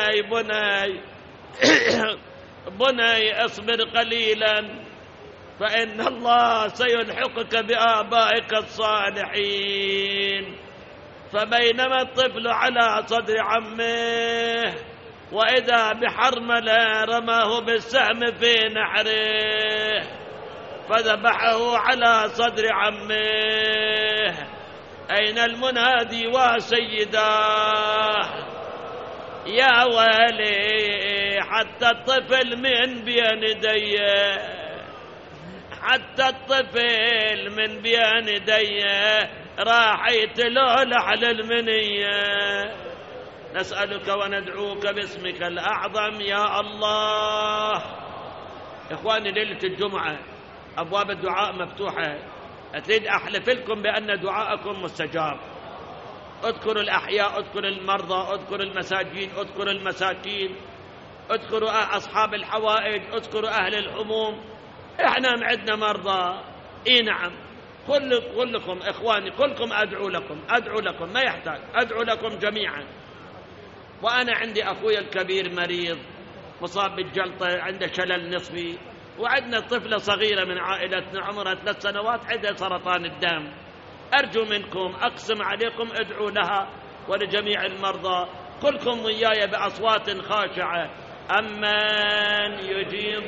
بني اصبر قليلا فإن الله سيلحقك بآبائك الصالحين. فبينما الطفل على صدر عمه وإذا بحرملة رماه بالسهم في نحره فذبحه على صدر عمه. أين المنادي وسيداه؟ يا ويلي حتى الطفل من بين يديه، حتى الطفل من بين يديه راح يتلولح للمنية. نسألك وندعوك باسمك الأعظم يا الله. إخواني ليلة الجمعة أبواب الدعاء مفتوحة، أريد أحلف لكم بأن دعاءكم مستجاب. اذكروا الأحياء، اذكروا المرضى، اذكروا المساجين، اذكروا المساكين، اذكروا أصحاب الحوائج، اذكروا أهل الحموم. احنا عندنا مرضى، اي نعم، كلكم اخواني كلكم ادعو لكم ما يحتاج، ادعو لكم جميعا. وانا عندي اخوي الكبير مريض مصاب بالجلطة، عنده شلل نصفي، وعندنا طفلة صغيرة من عائلتنا عمرها 3 سنوات عندها سرطان الدم. ارجو منكم اقسم عليكم ادعوا لها ولجميع المرضى كلكم وياي باصوات خاشعة. أمن يجيب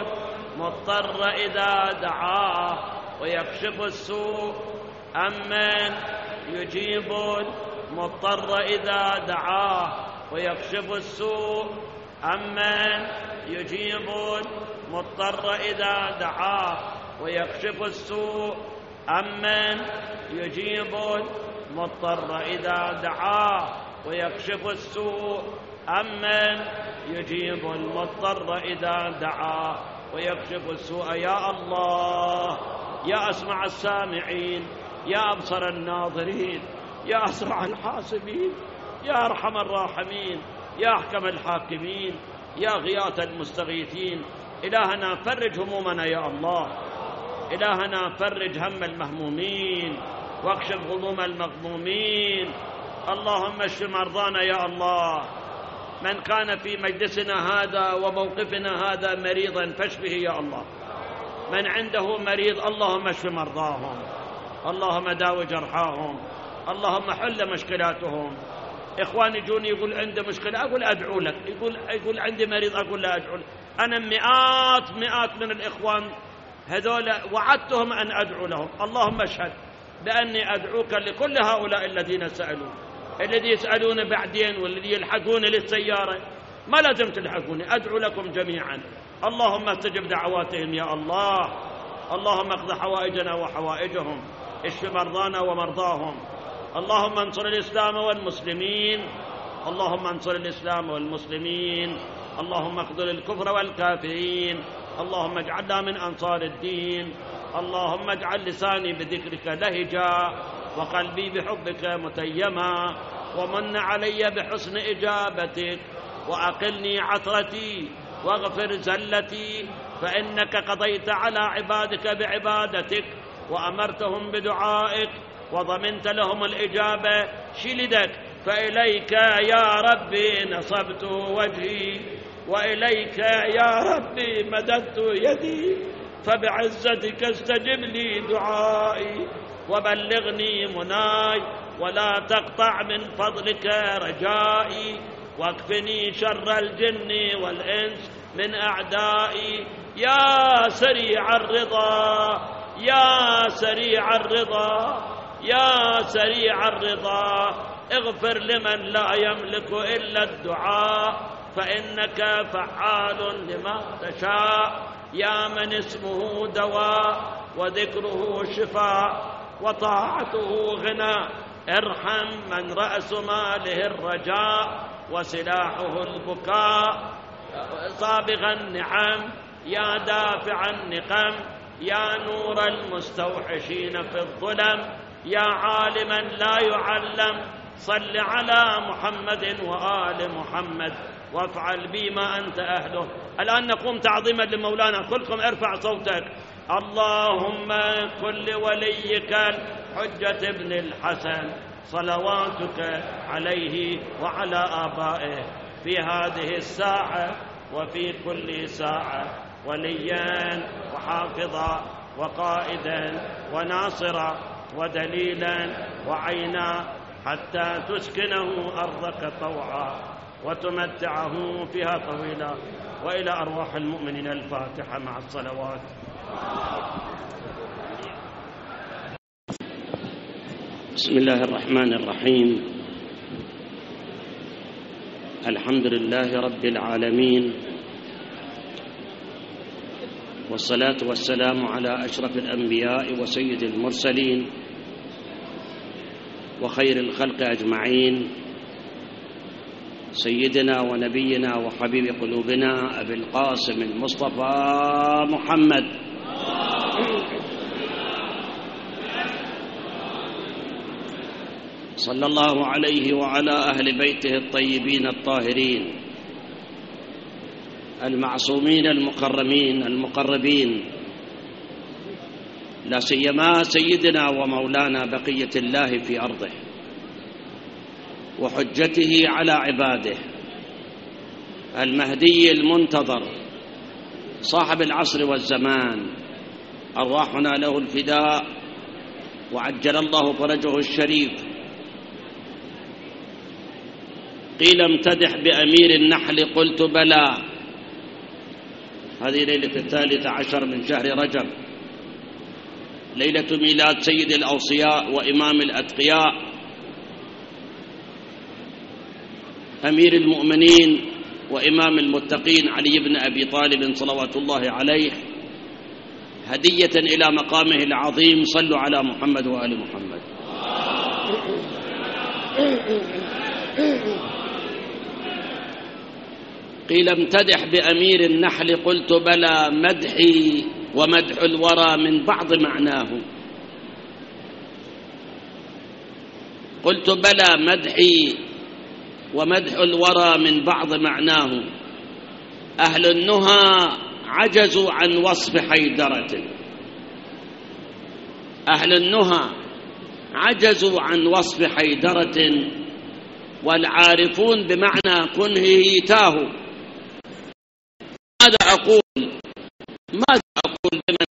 مضطر إذا دعاه ويكشف السوء، أمن يجيب مضطر إذا دعاه ويكشف السوء، أمن يجيب مضطر إذا دعاه ويكشف السوء، أمن يجيب مضطر إذا دعاه ويكشف السوء، أمن يجيب المضطر إذا دعاه ويكشف السوء. يا الله يا أسمع السامعين، يا أبصر الناظرين، يا أسرع الحاسبين، يا أرحم الراحمين، يا أحكم الحاكمين، يا غياث المستغيثين. إلهنا فرج همومنا يا الله، إلهنا فرج هم المهمومين واكشف غموم المغمومين. اللهم اشف مرضانا يا الله. من كان في مجلسنا هذا وموقفنا هذا مريضا فاشفه يا الله. من عنده مريض اللهم اشف مرضاهم، اللهم داو جرحاهم، اللهم حل مشكلاتهم. إخواني يجوني يقول عنده مشكلة أقول أدعو لك، يقول عندي مريض أقول له أدعو لك. أنا مئات من الإخوان هذول وعدتهم أن أدعو لهم. اللهم اشهد بأني أدعوك لكل هؤلاء الذين سألوا، الذي يسألون بعدين والذي يلحقون للسيارة. ما لازم تلحقوني، أدعو لكم جميعا. اللهم استجب دعواتهم يا الله، اللهم اقض حوائجنا وحوائجهم، اشف مرضانا ومرضاهم. اللهم انصر الإسلام والمسلمين، اللهم انصر الإسلام والمسلمين، اللهم اخذل الكفر والكافرين، اللهم اجعلنا من أنصار الدين. اللهم اجعل لساني بذكرك لهجا وقلبي بحبك متيما، ومن علي بحسن إجابتك، وأقلني عثرتي واغفر زلتي، فإنك قضيت على عبادك بعبادتك وأمرتهم بدعائك وضمنت لهم الإجابة. شلدك فإليك يا ربي نصبت وجهي، وإليك يا ربي مددت يدي، فبعزتك استجب لي دعائي وبلغني مناي، ولا تقطع من فضلك رجائي، واكفني شر الجن والإنس من أعدائي. يا سريع الرضا، يا سريع الرضا، يا سريع الرضا، اغفر لمن لا يملك إلا الدعاء، فإنك فعال لما تشاء. يا من اسمه دواء وذكره شفاء وطاعته غنى، ارحم من رأس ماله الرجاء وسلاحه البكاء. صابغ النعم، يا دافع النقم، يا نور المستوحشين في الظلم، يا عالما لا يعلم، صل على محمد وآل محمد وافعل بما أنت أهله. الآن نقوم تعظيما لمولانا، كلكم ارفع صوتك. اللهم كل وليك الحجة ابن الحسن صلواتك عليه وعلى آبائه في هذه الساعة وفي كل ساعة، وليا وحافظا وقائدا وناصرا ودليلا وعينا، حتى تسكنه أرضك طوعا وتمتعه فيها طويلا. وإلى أرواح المؤمنين الفاتحة مع الصلوات. بسم الله الرحمن الرحيم. الحمد لله رب العالمين، والصلاة والسلام على أشرف الأنبياء وسيد المرسلين وخير الخلق أجمعين، سيدنا ونبينا وحبيب قلوبنا أبي القاسم المصطفى محمد صلى الله عليه وعلى أهل بيته الطيبين الطاهرين المعصومين المكرمين المقربين، لا سيما سيدنا ومولانا بقية الله في أرضه وحجته على عباده، المهدي المنتظر صاحب العصر والزمان، أرواحنا له الفداء وعجل الله فرجه الشريف. قيل امتدح بأمير النحل، قلت بلى. هذه ليلة 13 من شهر رجب، ليلة ميلاد سيد الأوصياء وإمام الأتقياء أمير المؤمنين وإمام المتقين علي بن أبي طالب صلوات الله عليه، هدية إلى مقامه العظيم. صلوا على محمد وآل محمد. قيل امتدح بأمير النحل، قلت بلى. مدحي ومدح الورى من بعض معناه، قلت بلى. مدحي ومدح الورى من بعض معناه، أهل النهى عجزوا عن وصف حيدرة، أهل النهى عجزوا عن وصف حيدرة، والعارفون بمعنى كنهه تاهوا. ماذا أقول بمن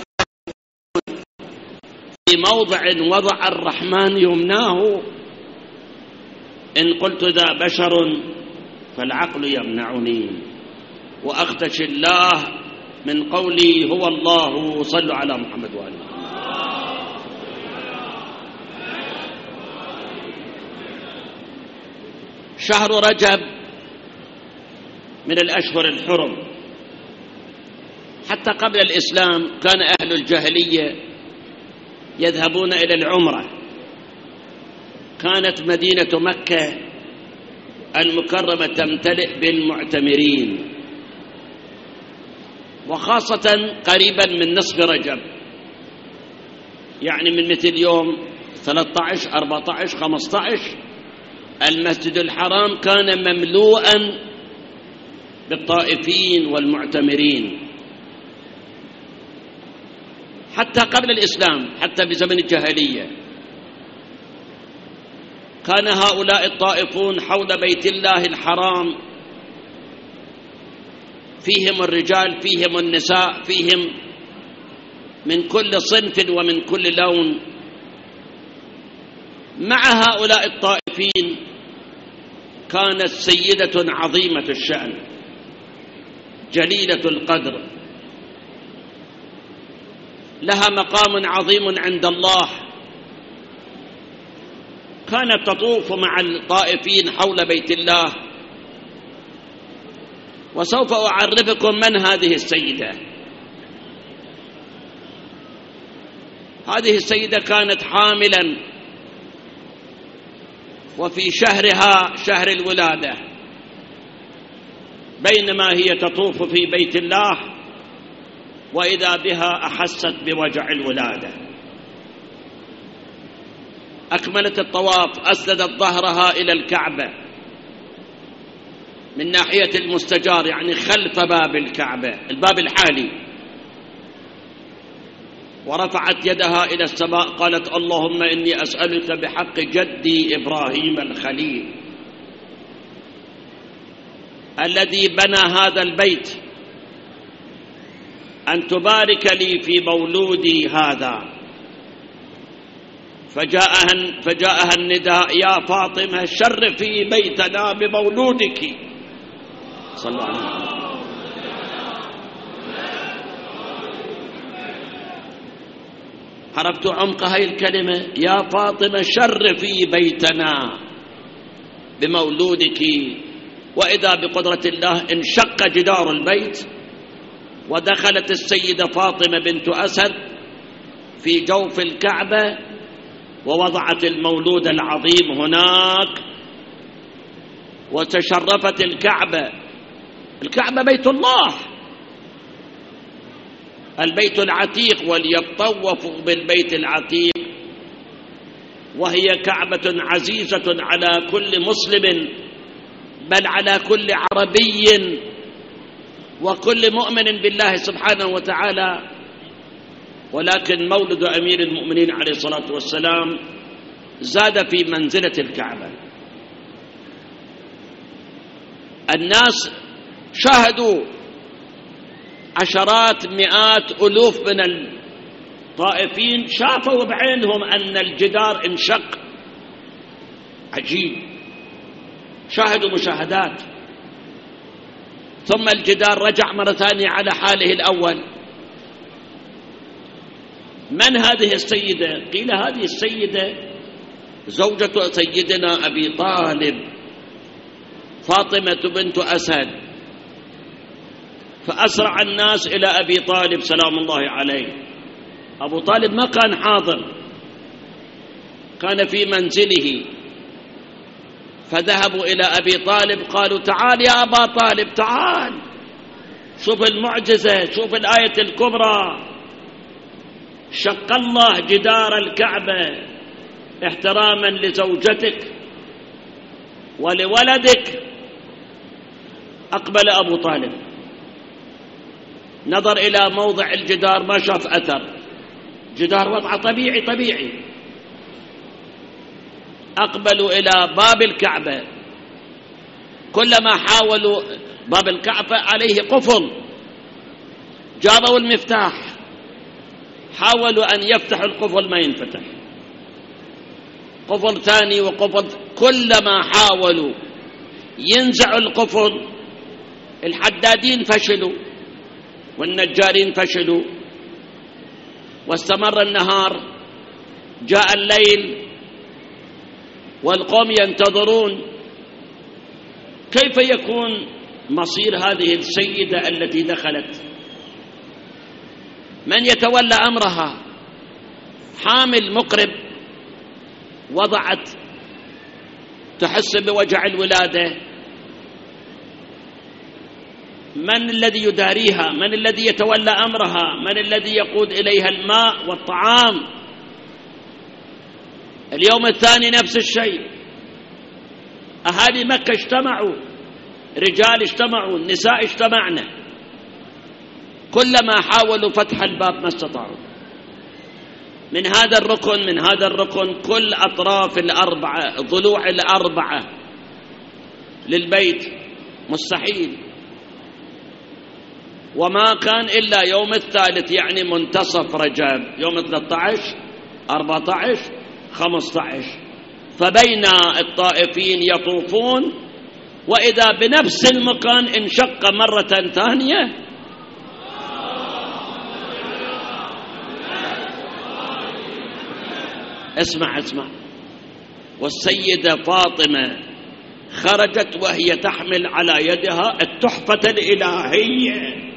في موضع وضع الرحمن يمناه؟ إن قلت ذا بشر فالعقل يمنعني، وأختشي الله من قولي هو الله. صلوا على محمد وآله. شهر رجب من الأشهر الحرم. حتى قبل الإسلام كان أهل الجاهلية يذهبون إلى العمرة. كانت مدينة مكة المكرمة تمتلئ بالمعتمرين، وخاصة قريبا من نصف رجب، يعني من مثل يوم 13 14 15 المسجد الحرام كان مملوءا بالطائفين والمعتمرين. حتى قبل الإسلام، حتى بزمن الجاهلية، كان هؤلاء الطائفون حول بيت الله الحرام، فيهم الرجال فيهم النساء، فيهم من كل صنف ومن كل لون. مع هؤلاء الطائفين كانت سيدة عظيمة الشأن جليلة القدر، لها مقام عظيم عند الله، كانت تطوف مع الطائفين حول بيت الله. وسوف أعرفكم من هذه السيدة. هذه السيدة كانت حاملا، وفي شهرها شهر الولادة، بينما هي تطوف في بيت الله وإذا بها أحست بوجع الولادة. أكملت الطواف، أسندت ظهرها إلى الكعبة من ناحية المستجار، يعني خلف باب الكعبة، الباب الحالي، ورفعت يدها إلى السماء، قالت: اللهم إني أسألك بحق جدي إبراهيم الخليل الذي بنى هذا البيت أن تبارك لي في مولودي هذا. فجاءها النداء: يا فاطمة شرفي بيتنا بمولودك. صلى الله عليه وسلم. عرفت عمق هذه الكلمة؟ يا فاطمة شرفي بيتنا بمولودك. وإذا بقدرة الله انشق جدار البيت، ودخلت السيدة فاطمة بنت أسد في جوف الكعبة، ووضعت المولود العظيم هناك، وتشرفت الكعبة. الكعبة بيت الله، البيت العتيق، وليطوفوا بالبيت العتيق، وهي كعبة عزيزة على كل مسلم، بل على كل عربي وكل مؤمن بالله سبحانه وتعالى. ولكن مولد أمير المؤمنين عليه الصلاة والسلام زاد في منزلة الكعبة. الناس شاهدوا، عشرات مئات ألوف من الطائفين شافوا بعينهم أن الجدار انشق. عجيب، شاهدوا مشاهدات. ثم الجدار رجع مرة ثانية على حاله الأول. من هذه السيدة؟ قيل هذه السيدة زوجة سيدنا أبي طالب، فاطمة بنت أسد. فأسرع الناس إلى أبي طالب سلام الله عليه. أبو طالب ما كان حاضر، كان في منزله. فذهبوا إلى أبي طالب، قالوا: تعال يا أبا طالب، تعال شوف المعجزة، شوف الآية الكبرى. شق الله جدار الكعبة احتراما لزوجتك ولولدك. أقبل أبو طالب، نظر إلى موضع الجدار، ما شاف أثر، جدار وضعه طبيعي. أقبلوا إلى باب الكعبة، كلما حاولوا، باب الكعبة عليه قفل، جابوا المفتاح، حاولوا أن يفتحوا القفل ما ينفتح، قفل ثاني وقفل، كلما حاولوا ينزعوا القفل، الحدادين فشلوا والنجارين فشلوا. واستمر النهار، جاء الليل والقوم ينتظرون. كيف يكون مصير هذه السيدة التي دخلت؟ من يتولى أمرها؟ حامل مقرب وضعت تحس بوجع الولادة، من الذي يداريها؟ من الذي يتولى أمرها؟ من الذي يقود إليها الماء والطعام؟ اليوم الثاني نفس الشيء، أهالي مكة اجتمعوا، رجال اجتمعوا، النساء اجتمعنا، كلما حاولوا فتح الباب ما استطاعوا. من هذا الركن من هذا الركن، كل أطراف الأربعة، ضلوع الأربعة للبيت مستحيل. وما كان إلا يوم الثالث، يعني منتصف رجب، يوم 13 14 15، فبين الطائفين يطوفون وإذا بنفس المكان انشق مرة ثانية. اسمع، والسيدة فاطمة خرجت وهي تحمل على يدها التحفة الإلهية.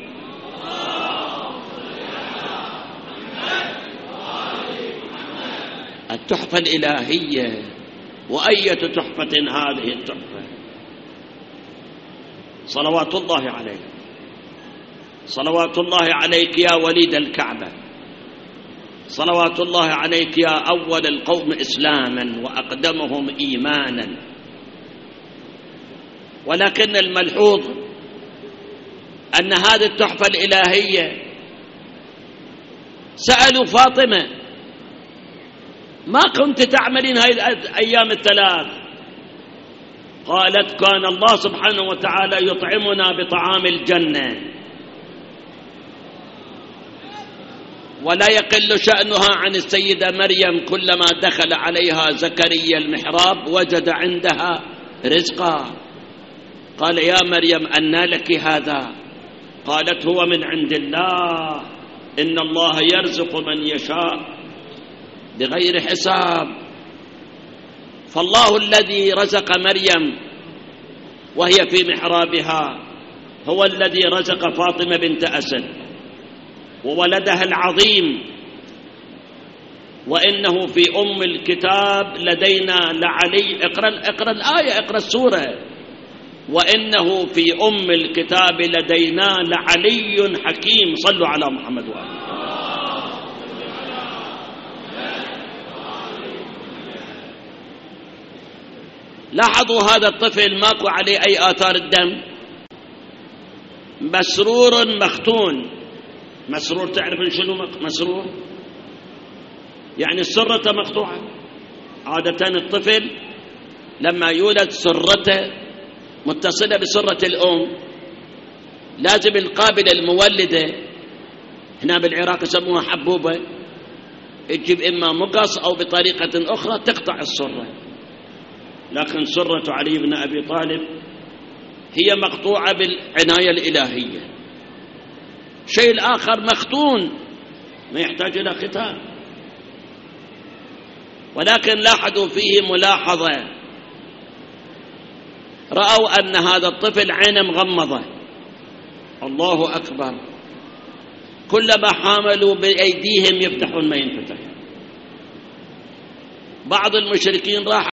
التحفة الإلهية، وأية تحفة هذه التحفة؟ صلوات الله عليك، صلوات الله عليك يا وليد الكعبة، صلوات الله عليك يا أول القوم إسلاما وأقدمهم إيمانا. ولكن الملحوظ أن هذه التحفة الإلهية سألوا فاطمة: ما كنت تعملين هذه الأيام الثلاث؟ قالت: كان الله سبحانه وتعالى يطعمنا بطعام الجنة، ولا يقل شأنها عن السيدة مريم، كلما دخل عليها زكريا المحراب وجد عندها رزقا. قال: يا مريم أنى لك هذا؟ قالت: هو من عند الله، إن الله يرزق من يشاء بغير حساب. فالله الذي رزق مريم وهي في محرابها هو الذي رزق فاطمة بنت أسد وولدها العظيم. وإنه في أم الكتاب لدينا لعلي، اقرأ الآية، اقرأ السورة. وإنه في أم الكتاب لدينا لعلي حكيم. صلوا على محمد وآله. لاحظوا هذا الطفل ماكو عليه أي آثار الدم، مسرور مختون. مسرور، تعرفون شنو مسرور؟ يعني السرة مقطوعة. عادة الطفل لما يولد سرته متصلة بسرة الأم، لازم القابلة المولدة، هنا بالعراق يسموها حبوبة، تجيب إما مقص أو بطريقة أخرى تقطع السرة. لكن سرة علي بن أبي طالب هي مقطوعة بالعناية الإلهية. شيء الآخر مختون ما يحتاج إلى ختان. ولكن لاحظوا فيه ملاحظة، رأوا أن هذا الطفل عينه مغمضة. الله أكبر، كلما حاملوا بأيديهم يفتحون ما ينفتح. بعض المشركين راح